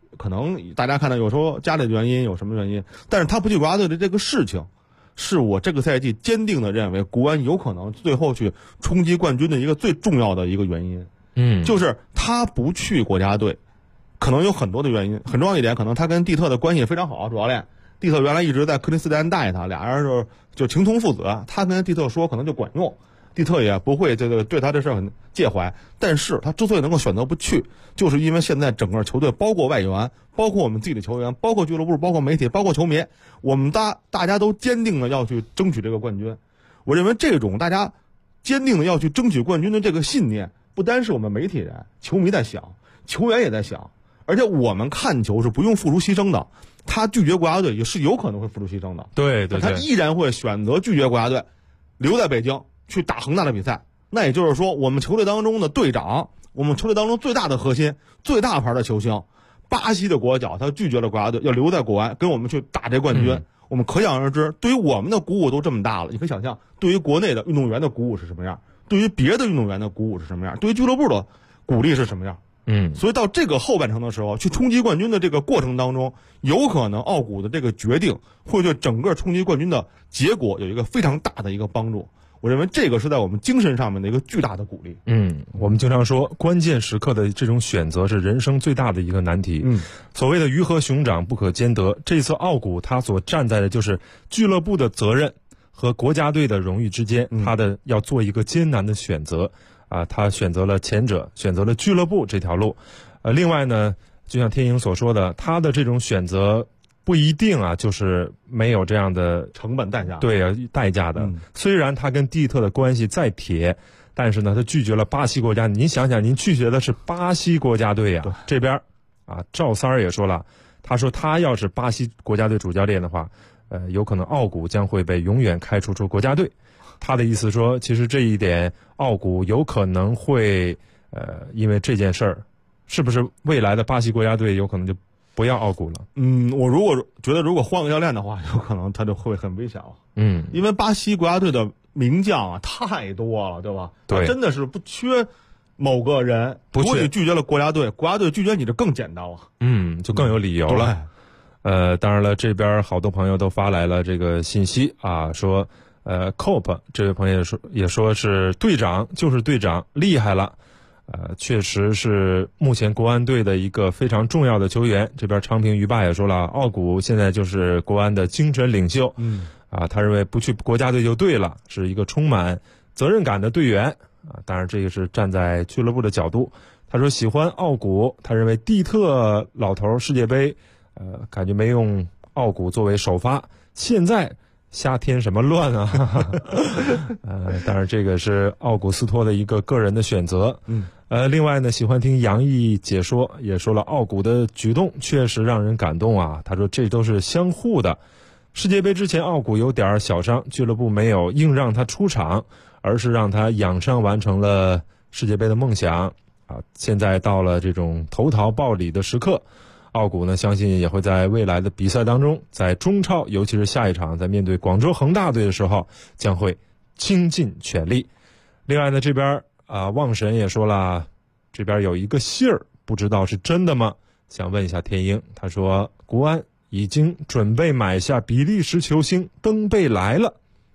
可能大家看到有时候家里的原因有什么原因，但是他不去国家队的这个事情，是我这个赛季坚定的认为国安有可能最后去冲击冠军的一个最重要的一个原因。就是他不去国家队，可能有很多的原因，很重要一点，可能他跟蒂特的关系非常好，主教练蒂特原来一直在克林斯丹带他，俩人就情同父子，他跟蒂特说可能就管用，蒂特也不会对他这事很介怀。但是他之所以能够选择不去，就是因为现在整个球队，包括外援，包括我们自己的球员，包括俱乐部，包括媒体，包括球迷，我们大家都坚定的要去争取这个冠军。我认为这种大家坚定的要去争取冠军的这个信念，不单是我们媒体人、球迷在想，球员也在想，而且我们看球是不用付出牺牲的。他拒绝国家队也是有可能会付出牺牲的， 对， 他依然会选择拒绝国家队，留在北京去打恒大的比赛。那也就是说，我们球队当中的队长，我们球队当中最大的核心、最大牌的球星，巴西的国脚，他拒绝了国家队，要留在国安跟我们去打这冠军。我们可想而知，对于我们的鼓舞都这么大了，你可以想象，对于国内的运动员的鼓舞是什么样，对于别的运动员的鼓舞是什么样，对于俱乐部的鼓励是什么样。所以到这个后半程的时候，去冲击冠军的这个过程当中，有可能奥古的这个决定会对整个冲击冠军的结果有一个非常大的一个帮助。我认为这个是在我们精神上面的一个巨大的鼓励。 我们经常说，关键时刻的这种选择是人生最大的一个难题。所谓的鱼和熊掌不可兼得，这次奥古他所站在的就是俱乐部的责任和国家队的荣誉之间，他要做一个艰难的选择。他选择了前者，选择了俱乐部这条路。另外呢，就像天颖所说的，他的这种选择不一定就是没有这样的成本代价。 对，代价的。虽然他跟蒂特的关系再铁，但是呢，他拒绝了巴西国家。您想想，您拒绝的是巴西国家队呀。这边赵三儿也说了，他说他要是巴西国家队主教练的话，有可能奥古将会被永远开除出国家队。他的意思说，其实这一点奥古有可能会因为这件事儿，是不是未来的巴西国家队有可能就不要奥古了？ 我如果觉得换个教练的话，有可能他就会很危险了。因为巴西国家队的名将太多了，对吧？ 对， 真的是不缺某个人。如果你拒绝了国家队，国家队拒绝你就更简单了。 就更有理由了。当然了，这边好多朋友都发来了这个信息说。Cope 这位朋友也说是队长就是队长，厉害了，确实是目前国安队的一个非常重要的球员。这边昌平鱼爸也说了，奥古现在就是国安的精神领袖。他认为不去国家队就对了，是一个充满责任感的队员。当然这个是站在俱乐部的角度。他说喜欢奥古，他认为蒂特老头世界杯，感觉没用奥古作为首发，现在瞎添什么乱啊？当然这个是奥古斯托的一个个人的选择。另外呢，喜欢听杨毅解说，也说了奥古的举动确实让人感动啊。他说这都是相互的。世界杯之前奥古有点小伤，俱乐部没有硬让他出场，而是让他养伤完成了世界杯的梦想现在到了这种投桃报李的时刻。奥古呢，相信也会在未来的比赛当中，在中超，尤其是下一场在面对广州恒大队的时候，将会倾尽全力。另外呢，这边旺神也说了，这边有一个信儿，不知道是真的吗？想问一下天鹰。他说国安已经准备买下比利时球星登贝莱了。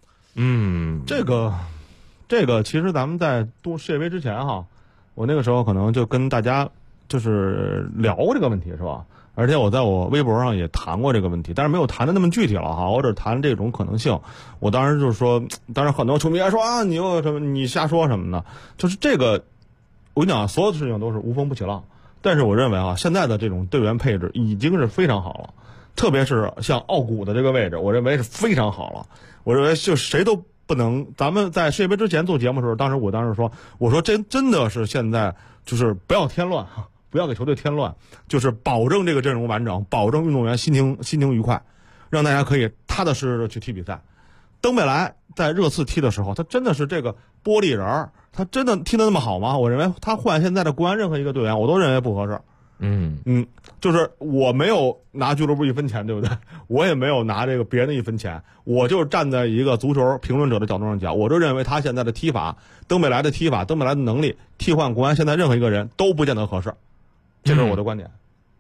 这个其实咱们在世界杯之前我那个时候可能就跟大家就是聊过这个问题，是吧？而且我在我微博上也谈过这个问题，但是没有谈的那么具体了我只谈这种可能性。我当时就是说，当然很多球迷还说你又什么，你瞎说什么呢？就是这个，我跟你讲，所有的事情都是无风不起浪。但是我认为现在的这种队员配置已经是非常好了，特别是像奥古的这个位置，我认为是非常好了。我认为就谁都不能。咱们在世界杯之前做节目的时候，我当时说，我说真的是现在就是不要添乱不要给球队添乱，就是保证这个阵容完整，保证运动员心情愉快，让大家可以踏踏实实的去踢比赛。登贝莱在热刺踢的时候，他真的是这个玻璃人，他真的踢得那么好吗？我认为他换现在的国安任何一个队员，我都认为不合适。就是我没有拿俱乐部一分钱，对不对？我也没有拿这个别人的一分钱，我就站在一个足球评论者的角度上讲，我就认为他现在的踢法，登贝莱的踢法，登贝莱的能力，替换国安现在任何一个人都不见得合适。这是我的观点。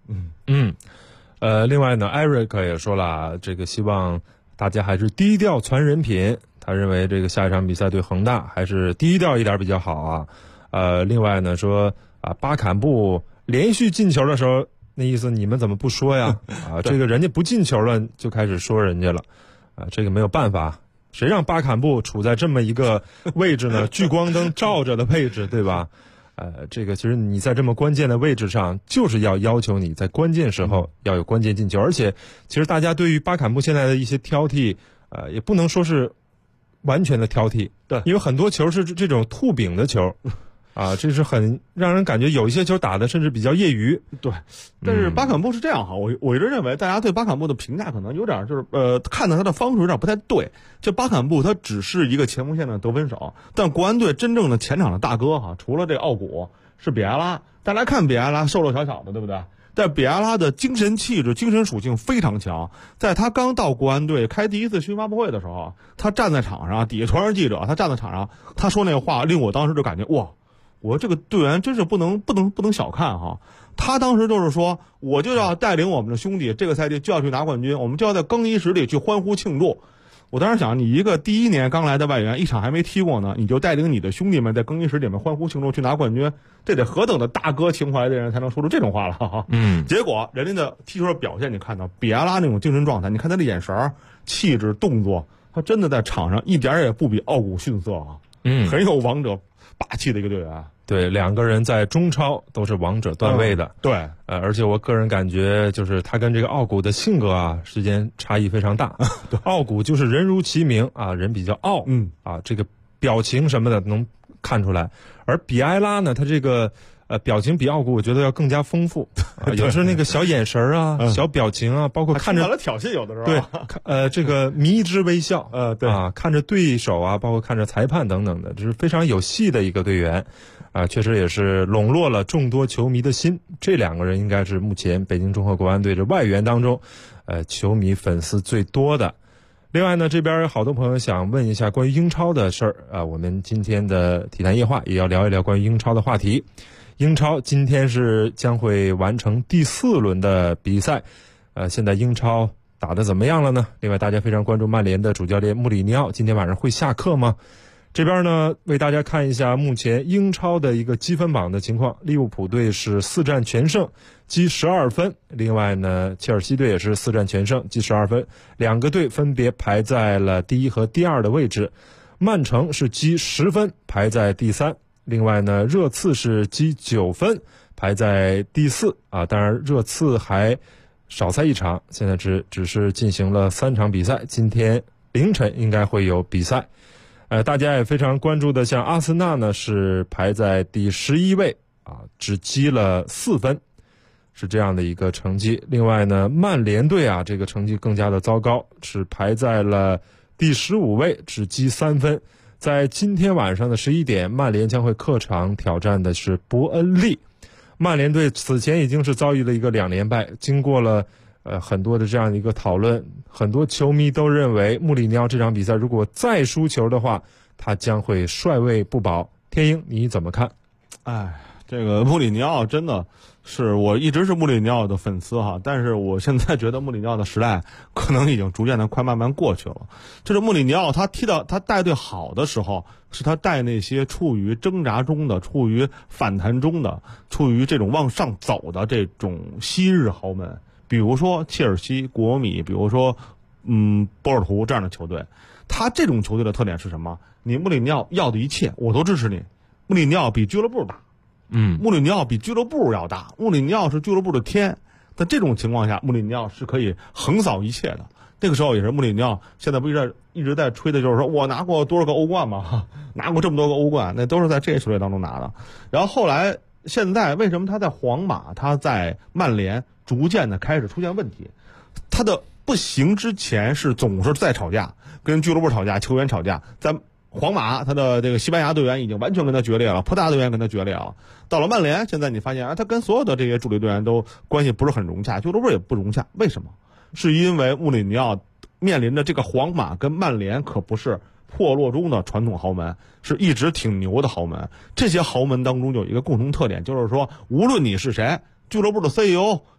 另外呢，艾瑞克也说了，这个希望大家还是低调传人品。他认为这个下一场比赛对恒大还是低调一点比较好啊。另外呢说巴坎布连续进球的时候，那意思你们怎么不说呀？这个人家不进球了就开始说人家了，这个没有办法，谁让巴坎布处在这么一个位置呢？聚光灯照着的位置，对吧？这个其实你在这么关键的位置上，就是要求你在关键时候要有关键进球。而且，其实大家对于巴坎布现在的一些挑剔，也不能说是完全的挑剔， 对， 因为很多球是这种吐饼的球，这是很让人感觉有一些球打的甚至比较业余。 对，但是巴坎布是这样哈，我一直认为大家对巴坎布的评价可能有点就是看到他的方式有点不太对。这巴坎布他只是一个前锋线的得分手，但国安队真正的前场的大哥哈，除了这奥古是比埃拉，大家看比埃拉瘦瘦小小的，对不对？但比埃拉的精神气质、精神属性非常强。在他刚到国安队开第一次新闻发布会的时候，他站在场上，底下全是记者，他站在场上，他说那个话令我当时就感觉哇，我这个队员真是不能小看哈。他当时就是说，我就要带领我们的兄弟，这个赛季就要去拿冠军，我们就要在更衣室里去欢呼庆祝。我当时想，你一个第一年刚来的外援，一场还没踢过呢，你就带领你的兄弟们在更衣室里面欢呼庆祝去拿冠军，这得何等的大哥情怀的人才能说出这种话了哈。结果人家的踢球的表现，你看到比埃拉那种精神状态，你看他的眼神、气质、动作，他真的在场上一点也不比奥古逊色啊。很有王者霸气的一个队员。 对，两个人在中超都是王者段位的。 对， 而且我个人感觉，就是他跟这个奥古的性格之间差异非常大。奥古就是人如其名人比较傲，这个表情什么的能看出来。而比埃拉呢，他这个表情比奥古我觉得要更加丰富，有时候那个小眼神小表情包括看着挑衅，有的时候对，这个迷之微笑，对看着对手包括看着裁判等等的，这是非常有戏的一个队员。确实也是笼络了众多球迷的心。这两个人应该是目前北京中赫国安队的外援当中，球迷粉丝最多的。另外呢，这边有好多朋友想问一下关于英超的事儿我们今天的体坛夜话也要聊一聊关于英超的话题。英超今天是将会完成第4轮的比赛，现在英超打得怎么样了呢？另外，大家非常关注曼联的主教练穆里尼奥今天晚上会下课吗？这边呢，为大家看一下目前英超的一个积分榜的情况。利物浦队是4战全胜，积12分。另外呢，切尔西队也是4战全胜，积12分。两个队分别排在了第1和第2的位置。曼城是积10分，排在第3。另外呢，热刺是积9分，排在第4。当然热刺还少赛一场，现在只是进行了3场比赛，今天凌晨应该会有比赛。大家也非常关注的，像阿森纳呢是排在第11位只积了4分，是这样的一个成绩。另外呢，曼联队这个成绩更加的糟糕，是排在了第15位，只积3分。在今天晚上的11点，曼联将会客场挑战的是伯恩利。曼联队此前已经是遭遇了一个2连败，经过了很多的这样一个讨论，很多球迷都认为穆里尼奥这场比赛如果再输球的话，他将会帅位不保。天鹰你怎么看？ 这个穆里尼奥真的是，我一直是穆里尼奥的粉丝哈，但是我现在觉得穆里尼奥的时代可能已经逐渐的快慢慢过去了。就是穆里尼奥他带队好的时候，是他带那些处于挣扎中的、处于反弹中的、处于这种往上走的这种昔日豪门，比如说切尔西、国米，比如说波尔图这样的球队。他这种球队的特点是什么？你穆里尼奥要的一切我都支持你。穆里尼奥比俱乐部大，穆里尼奥比俱乐部要大，穆里尼奥是俱乐部的天。在这种情况下，穆里尼奥是可以横扫一切的。那个时候也是穆里尼奥，现在不一直在吹的就是说我拿过多少个欧冠嘛，拿过这么多个欧冠，那都是在这些球队当中拿的。然后后来现在为什么他在皇马、他在曼联逐渐的开始出现问题？他的不行之前是总是在吵架，跟俱乐部吵架，球员吵架。在皇马，他的这个西班牙队员已经完全跟他决裂了，葡萄牙队员跟他决裂了。到了曼联，现在你发现他跟所有的这些主力队员都关系不是很融洽，俱乐部也不融洽。为什么？是因为穆里尼奥面临的这个皇马跟曼联可不是破落中的传统豪门，是一直挺牛的豪门。这些豪门当中有一个共同特点，就是说无论你是谁，俱乐部的 CEO、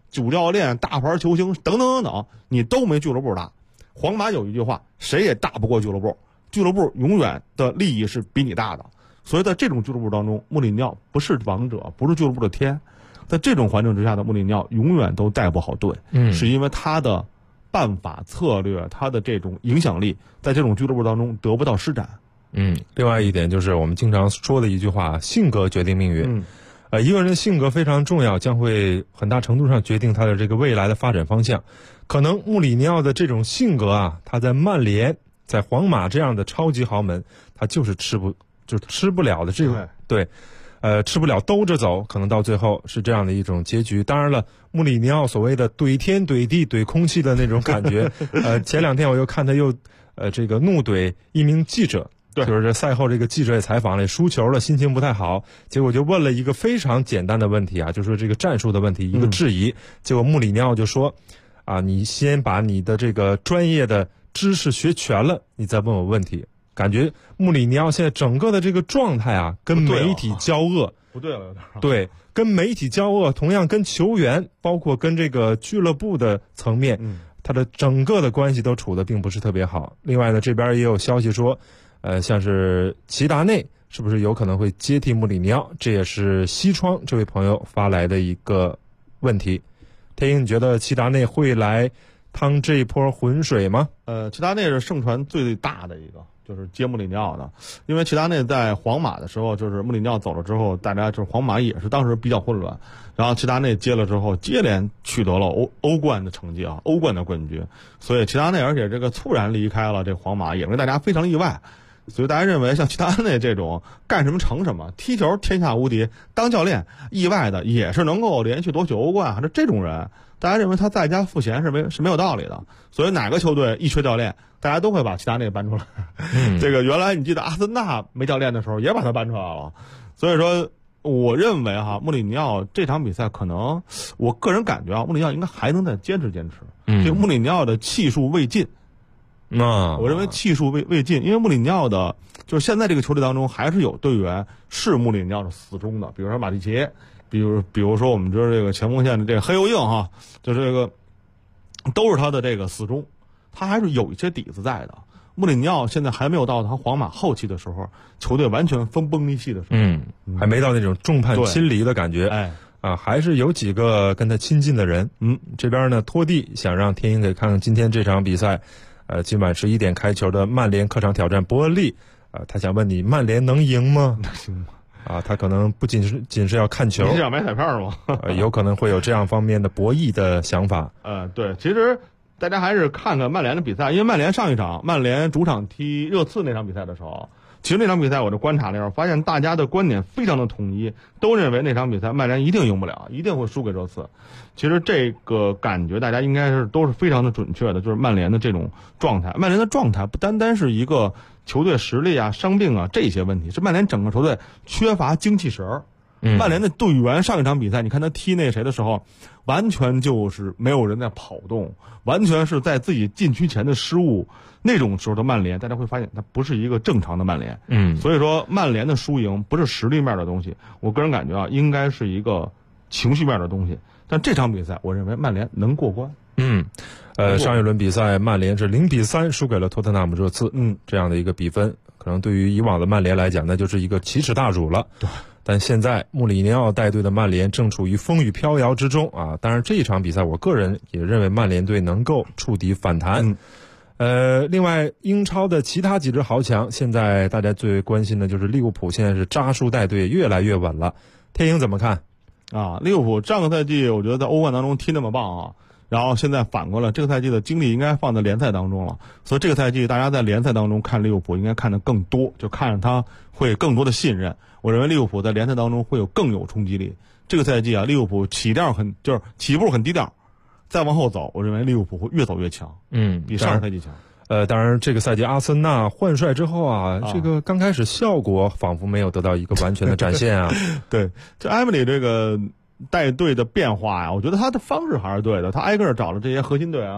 主教练、大牌球星等等等等，你都没俱乐部大。皇马有一句话，谁也大不过俱乐部，俱乐部永远的利益是比你大的。所以在这种俱乐部当中，穆里尼奥不是王者，不是俱乐部的天。在这种环境之下的穆里尼奥永远都带不好队，是因为他的办法策略，他的这种影响力在这种俱乐部当中得不到施展。 另外一点就是我们经常说的一句话，性格决定命运。一个人的性格非常重要，将会很大程度上决定他的这个未来的发展方向。可能穆里尼奥的这种性格啊，他在曼联、在皇马这样的超级豪门，他就是吃不了的这个对。吃不了兜着走，可能到最后是这样的一种结局。当然了，穆里尼奥所谓的怼天怼地怼空气的那种感觉，前2天我又看他又这个怒怼一名记者，就是这赛后这个记者也采访了，输球了，心情不太好，结果就问了一个非常简单的问题啊，就是这个战术的问题，一个质疑，结果穆里尼奥就说啊，你先把你的这个专业的知识学全了，你再问我问题。感觉穆里尼奥现在整个的这个状态啊，跟媒体交恶， 不对了，有点对，跟媒体交恶，同样跟球员，包括跟这个俱乐部的层面，他的整个的关系都处得并不是特别好。另外呢，这边也有消息说，像是齐达内是不是有可能会接替穆里尼奥？这也是西窗这位朋友发来的一个问题。天鹰，你觉得齐达内会来趟这一波浑水吗？ 齐达内是盛传最大的一个。就是接穆里尼奥的，因为齐达内在皇马的时候，就是穆里尼奥走了之后，大家就是皇马也是当时比较混乱，然后齐达内接了之后，接连取得了欧冠的成绩啊，欧冠的冠军，所以齐达内而且这个猝然离开了这皇马，也让大家非常意外。所以大家认为像齐达内这种干什么成什么，踢球天下无敌，当教练意外的也是能够连续夺取欧冠，还是这种人，大家认为他在家赋闲是没有道理的。所以哪个球队一缺教练，大家都会把齐达内搬出来。这个原来你记得阿森纳没教练的时候也把他搬出来了。所以说我认为哈，穆里尼奥这场比赛可能，我个人感觉啊，穆里尼奥应该还能再坚持。这个穆里尼奥的气数未尽。我认为气数未尽，因为穆里尼奥的就是现在这个球队当中还是有队员是穆里尼奥的死忠的，比如说马蒂奇，比如说我们知道这个前锋线的这个黑又硬哈，就这个都是他的这个死忠，他还是有一些底子在的。穆里尼奥现在还没有到他皇马后期的时候，球队完全分崩离析的时候， 还没到那种众叛亲离的感觉，还是有几个跟他亲近的人。这边呢，托蒂想让天鹰给看看今天这场比赛。今晚11点开球的曼联客场挑战伯恩利，他想问你，曼联能赢吗？ 能行吗？ 他可能不仅是要看球， 你是想买彩票吗？ 有可能会有这样方面的博弈的想法。 对，其实大家还是看看曼联的比赛，因为曼联上一场曼联主场踢热刺那场比赛的时候，其实那场比赛我这观察的时候发现大家的观点非常的统一，都认为那场比赛曼联一定赢不了，一定会输给热刺。其实这个感觉大家应该都是非常的准确的，就是曼联的这种状态。曼联的状态不单单是一个球队实力啊、伤病啊这些问题，是曼联整个球队缺乏精气神儿。曼联的队员上一场比赛，你看他踢那谁的时候，完全就是没有人在跑动，完全是在自己禁区前的失误。那种时候的曼联，大家会发现它不是一个正常的曼联。所以说曼联的输赢不是实力面的东西，我个人感觉啊，应该是一个情绪面的东西。但这场比赛，我认为曼联能过关。 上一轮比赛曼联是0-3输给了托特纳姆热刺，这样的一个比分，可能对于以往的曼联来讲，那就是一个奇耻大辱了。 对。 但现在穆里尼奥带队的曼联正处于风雨飘摇之中啊！当然这一场比赛，我个人也认为曼联队能够触底反弹。另外英超的其他几支豪强，现在大家最关心的就是利物浦，现在是扎叔带队越来越稳了。天鹰怎么看？ 利物浦上个赛季我觉得在欧冠当中踢那么棒啊，然后现在反过来这个赛季的精力应该放在联赛当中了，所以这个赛季大家在联赛当中看利物浦应该看得更多，就看着他会更多的信任。我认为利物浦在联赛当中会有更有冲击力。这个赛季啊，利物浦起步很低调，再往后走，我认为利物浦会越走越强，比上个赛季强。 当然这个赛季阿森纳换帅之后啊，这个刚开始效果仿佛没有得到一个完全的展现啊。 对，这埃梅里这个带队的变化呀，我觉得他的方式还是对的，他挨个找了这些核心队员啊，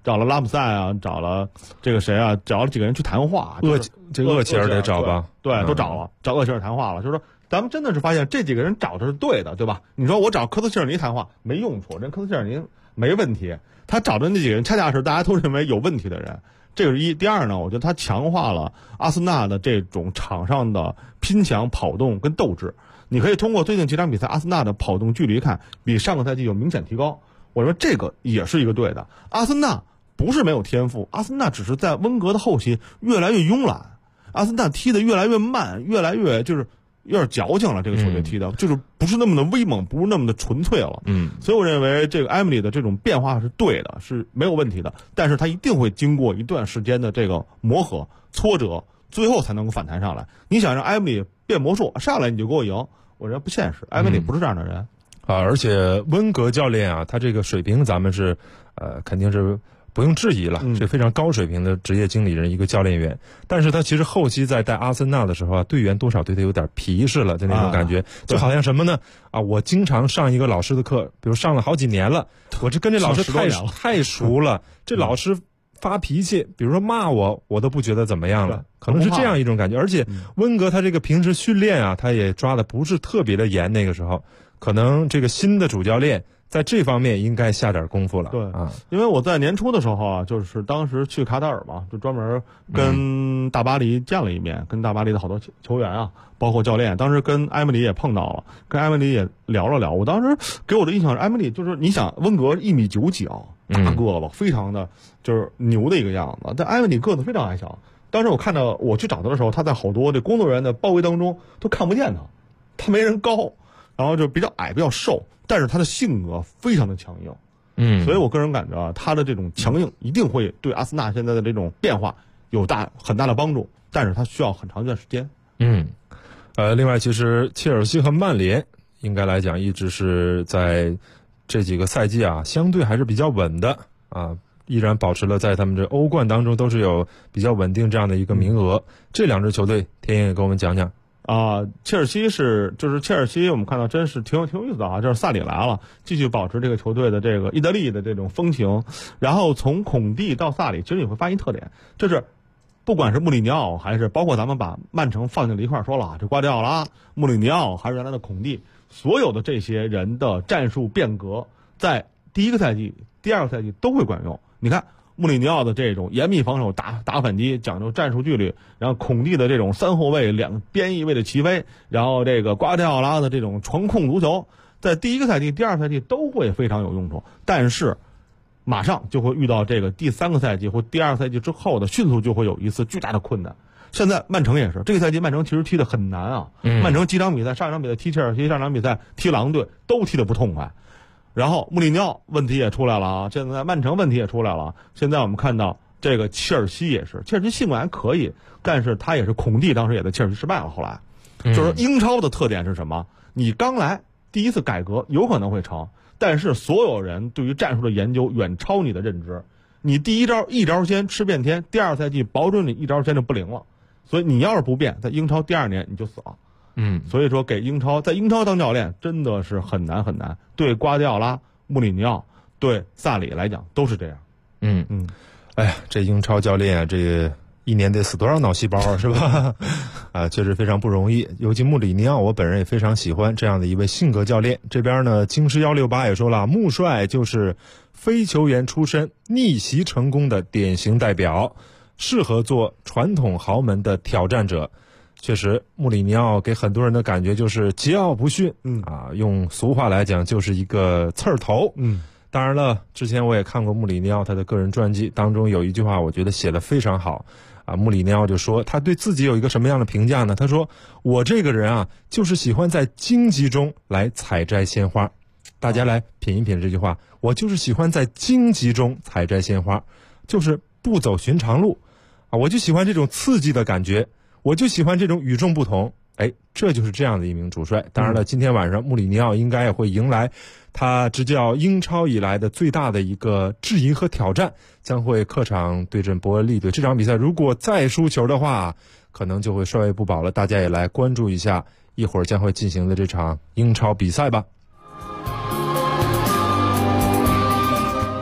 找了拉姆塞啊，找了这个谁啊，找了几个人去谈话。 厄齐尔得找吧？ 对，都找了，找厄齐尔谈话了，就是说咱们真的是发现这几个人找的是对的，对吧？你说我找科斯切尔尼谈话没用处，人科斯切尔尼没问题，他找的那几个人恰恰是大家都认为有问题的人。这个是一。第二呢，我觉得他强化了阿森纳的这种场上的拼抢、跑动跟斗志。你可以通过最近几场比赛阿森纳的跑动距离看，比上个赛季有明显提高。我说这个也是一个对的。阿森纳不是没有天赋，阿森纳只是在温格的后期越来越慵懒，阿森纳踢得越来越慢，越来越就是有点矫情了。这个球队踢的就是不是那么的威猛，不是那么的纯粹了。所以我认为这个埃梅里的这种变化是对的，是没有问题的。但是他一定会经过一段时间的这个磨合、挫折，最后才能够反弹上来。你想让埃梅里变魔术，上来你就给我赢，我认为不现实。埃梅里不是这样的人。 而且温格教练啊，他这个水平咱们是肯定是不用质疑了，是非常高水平的职业经理人一个教练员。但是他其实后期在带阿森纳的时候啊，队员多少对他有点皮实了，就那种感觉，就好像什么呢？我经常上一个老师的课，比如上了好几年了，我这跟这老师太熟了，这老师发脾气，比如说骂我都不觉得怎么样了，可能是这样一种感觉。而且温格他这个平时训练啊，他也抓的不是特别的严，那个时候可能这个新的主教练在这方面应该下点功夫了。 对啊，因为我在年初的时候啊，就是当时去卡塔尔嘛，就专门跟大巴黎见了一面，跟大巴黎的好多球员啊，包括教练，当时跟埃梅里也碰到了，跟埃梅里也聊了聊。我当时给我的印象是，埃梅里就是你想温格1.9米，大个子，非常的就是牛的一个样子，但埃梅里个子非常矮小。当时我看到我去找他的时候，他在好多这工作人员的包围当中都看不见他，他没人高，然后就比较矮，比较瘦。但是他的性格非常的强硬，所以我个人感觉啊，他的这种强硬一定会对阿森纳现在的这种变化有很大的帮助，但是他需要很长一段时间。 另外，其实切尔西和曼联应该来讲一直是在这几个赛季啊，相对还是比较稳的啊，依然保持了在他们这欧冠当中都是有比较稳定这样的一个名额。这两支球队，田野给我们讲讲。 切尔西切尔西，我们看到真是挺有意思的啊，就是萨里来了，继续保持这个球队的这个意大利的这种风情。然后从孔蒂到萨里，其实你会发现一特点，就是不管是穆里尼奥还是包括咱们把曼城放进了一块说了，这瓜迪奥拉、穆里尼奥还是原来的孔蒂，所有的这些人的战术变革，在第一个赛季、第二个赛季都会管用。你看。穆里尼奥的这种严密防守打反击，讲究战术纪律，然后孔蒂的这种3后卫2边翼位的齐飞，然后这个瓜迪奥拉的这种传控足球，在第一个赛季、第二赛季都会非常有用处。但是马上就会遇到这个第3个赛季或第2个赛季之后的迅速就会有一次巨大的困难。现在曼城也是，这个赛季曼城其实踢得很难啊。曼城几场比赛，上一场比赛踢切尔西，上场比赛踢狼队都踢得不痛快。然后穆里尼奥问题也出来了啊，现在曼城问题也出来了。现在我们看到这个切尔西也是，切尔西尽管还可以，但是他也是孔蒂当时也在切尔西失败了。后来，就是说英超的特点是什么？你刚来第一次改革有可能会成，但是所有人对于战术的研究远超你的认知。你第一招先吃遍天，第二赛季保准你一招先就不灵了。所以你要是不变，在英超第2年你就死了。所以说在英超当教练真的是很难很难，对瓜迪奥拉、穆里尼奥、对萨里来讲都是这样。 哎呀，这英超教练啊，这个一年得死多少脑细胞啊，是吧？确实非常不容易。尤其穆里尼奥，我本人也非常喜欢这样的一位性格教练。这边呢，京师168也说了，穆帅就是非球员出身逆袭成功的典型代表，适合做传统豪门的挑战者。确实，穆里尼奥给很多人的感觉就是桀骜不驯，用俗话来讲就是一个刺儿头。当然了，之前我也看过穆里尼奥他的个人传记，当中有一句话我觉得写得非常好穆里尼奥就说他对自己有一个什么样的评价呢？他说：“我这个人啊，就是喜欢在荆棘中来采摘鲜花。”大家来品一品这句话，我就是喜欢在荆棘中采摘鲜花，就是不走寻常路我就喜欢这种刺激的感觉。我就喜欢这种与众不同，这就是这样的一名主帅。当然了，今天晚上穆里尼奥应该也会迎来他执教英超以来的最大的一个质疑和挑战，将会客场对阵伯恩利队。这场比赛如果再输球的话，可能就会帅位不保了。大家也来关注一下一会儿将会进行的这场英超比赛吧。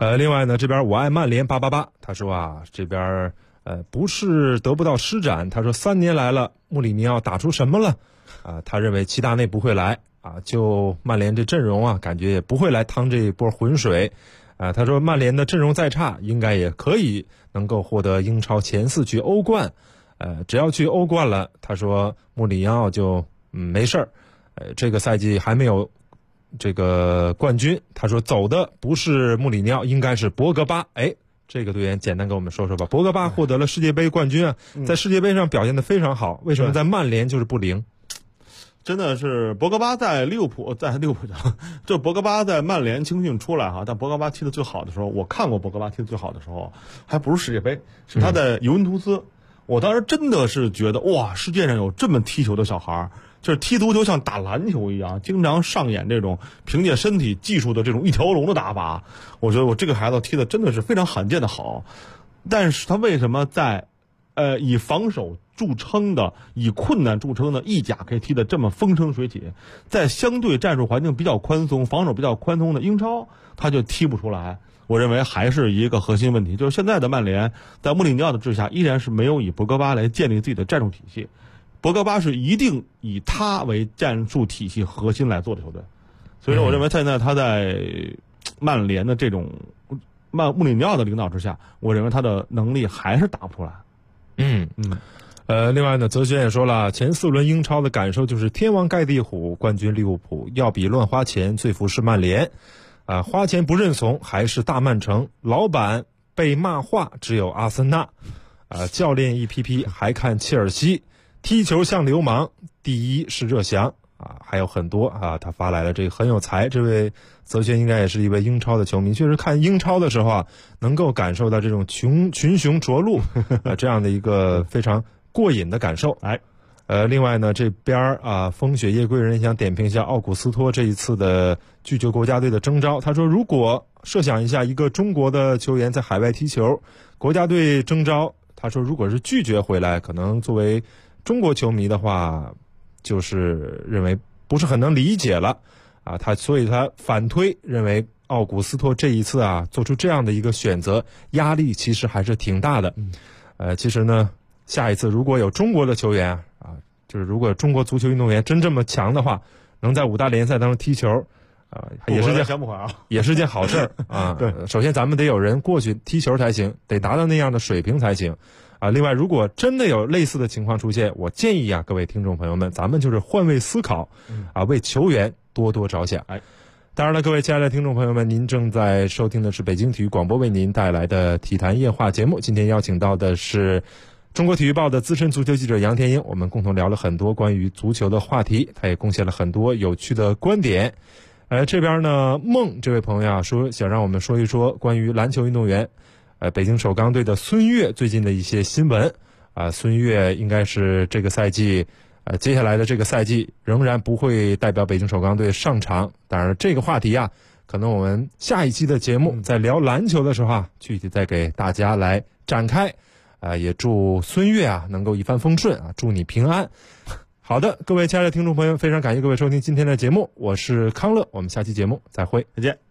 另外呢，这边我爱曼联888，他说啊，这边不是得不到施展，他说3年来了，穆里尼奥打出什么了？他认为齐达内不会来啊，就曼联这阵容啊，感觉也不会来趟这一波浑水。他说曼联的阵容再差，应该也可以能够获得英超前4去欧冠。只要去欧冠了，他说穆里尼奥就没事儿。这个赛季还没有这个冠军，他说走的不是穆里尼奥，应该是博格巴。这个队员简单跟我们说说吧。博格巴获得了世界杯冠军啊，在世界杯上表现得非常好，为什么在曼联就是不灵？ 真的是博格巴在利物浦就博格巴在曼联青训出来哈，但博格巴踢得最好的时候，我看过博格巴踢得最好的时候，还不是世界杯，是他在尤文图斯。我当时真的是觉得哇，世界上有这么踢球的小孩，就是踢足球像打篮球一样，经常上演这种凭借身体技术的这种一条龙的打法。我觉得我这个孩子踢的真的是非常罕见的好，但是他为什么在以防守著称的，以困难著称的意甲可以踢得这么风生水起，在相对战术环境比较宽松、防守比较宽松的英超，他就踢不出来。我认为还是一个核心问题，就是现在的曼联在穆里尼奥的治下，依然是没有以博格巴来建立自己的战术体系。博格巴是一定以他为战术体系核心来做的球队，所以说我认为现在他在曼联的这种穆里尼奥的领导之下，我认为他的能力还是打不出来。 另外呢，泽轩也说了，前4轮英超的感受就是天王盖地虎，冠军利物浦，要比乱花钱，最服是曼联。花钱不认怂，还是大曼城。老板被骂话，只有阿森纳。教练一批批，还看切尔西。踢球像流氓，第一是热翔。还有很多他发来了这个很有才。这位泽轩应该也是一位英超的球迷，确实看英超的时候能够感受到这种群雄逐鹿这样的一个非常过瘾的感受。另外呢，这边风雪夜归人想点评一下奥古斯托这一次的拒绝国家队的征召。他说，如果设想一下一个中国的球员在海外踢球，国家队征召，他说如果是拒绝回来，可能作为中国球迷的话，就是认为不是很能理解了所以他反推认为奥古斯托这一次做出这样的一个选择，压力其实还是挺大的。其实呢，下一次如果有中国的球员就是如果中国足球运动员真这么强的话，能在5大联赛当中踢球也是件好事对， 首先咱们得有人过去踢球才行，得达到那样的水平才行另外如果真的有类似的情况出现，我建议各位听众朋友们，咱们就是换位思考为球员多多着想。当然了，各位亲爱的听众朋友们，您正在收听的是北京体育广播为您带来的体坛夜话节目。今天邀请到的是中国体育报的资深足球记者杨天英，我们共同聊了很多关于足球的话题，他也贡献了很多有趣的观点。这边呢，孟这位朋友说想让我们说一说关于篮球运动员北京首钢队的孙悦最近的一些新闻孙悦应该是这个赛季接下来的这个赛季仍然不会代表北京首钢队上场。当然这个话题可能我们下一期的节目在聊篮球的时候具体再给大家来展开也祝孙悦能够一帆风顺祝你平安。好的，各位亲爱的听众朋友，非常感谢各位收听今天的节目，我是康乐，我们下期节目再会，再见。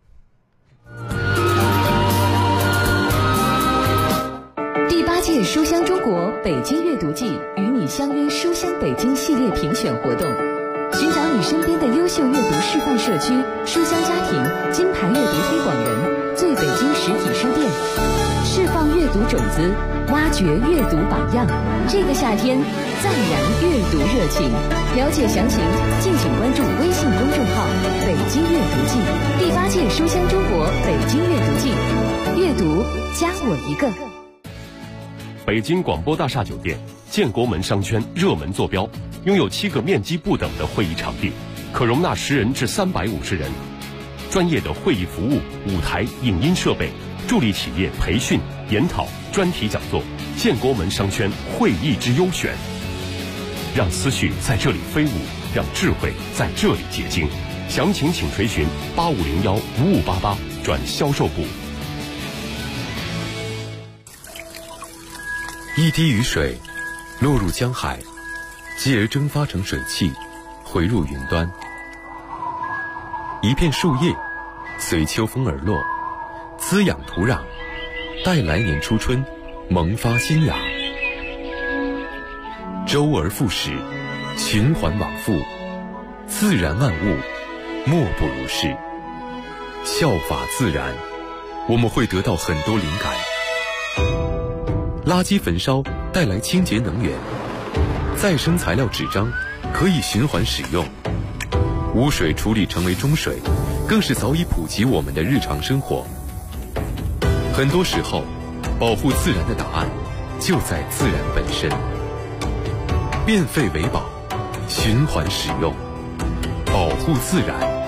第8届书香中国北京阅读季与你相约书香北京系列评选活动，寻找你身边的优秀阅读示范社区、书香家庭、金牌阅读推广人、最北京实体书店，释放阅读种子，挖掘阅读榜样。这个夏天再燃阅读热情，了解详情敬请关注微信公众号北京阅读季。第8届书香中国北京阅读季，阅读加我一个。 北京广播大厦酒店建国门商圈热门坐标，拥有7个面积不等的会议场地，可容纳10人至350人，专业的会议服务、舞台、影音设备，助力企业培训、研讨、专题讲座。建国门商圈会议之优选，让思绪在这里飞舞，让智慧在这里结晶。详情请垂询8501-5588转销售部。 一滴雨水落入江海，继而蒸发成水汽，回入云端。一片树叶随秋风而落， 滋养土壤，待来年初春萌发新芽。周而复始，循环往复，自然万物莫不如是。效法自然，我们会得到很多灵感。垃圾焚烧带来清洁能源，再生材料纸张可以循环使用，污水处理成为中水，更是早已普及我们的日常生活。很多时候，保护自然的答案就在自然本身。变废为宝，循环使用，保护自然，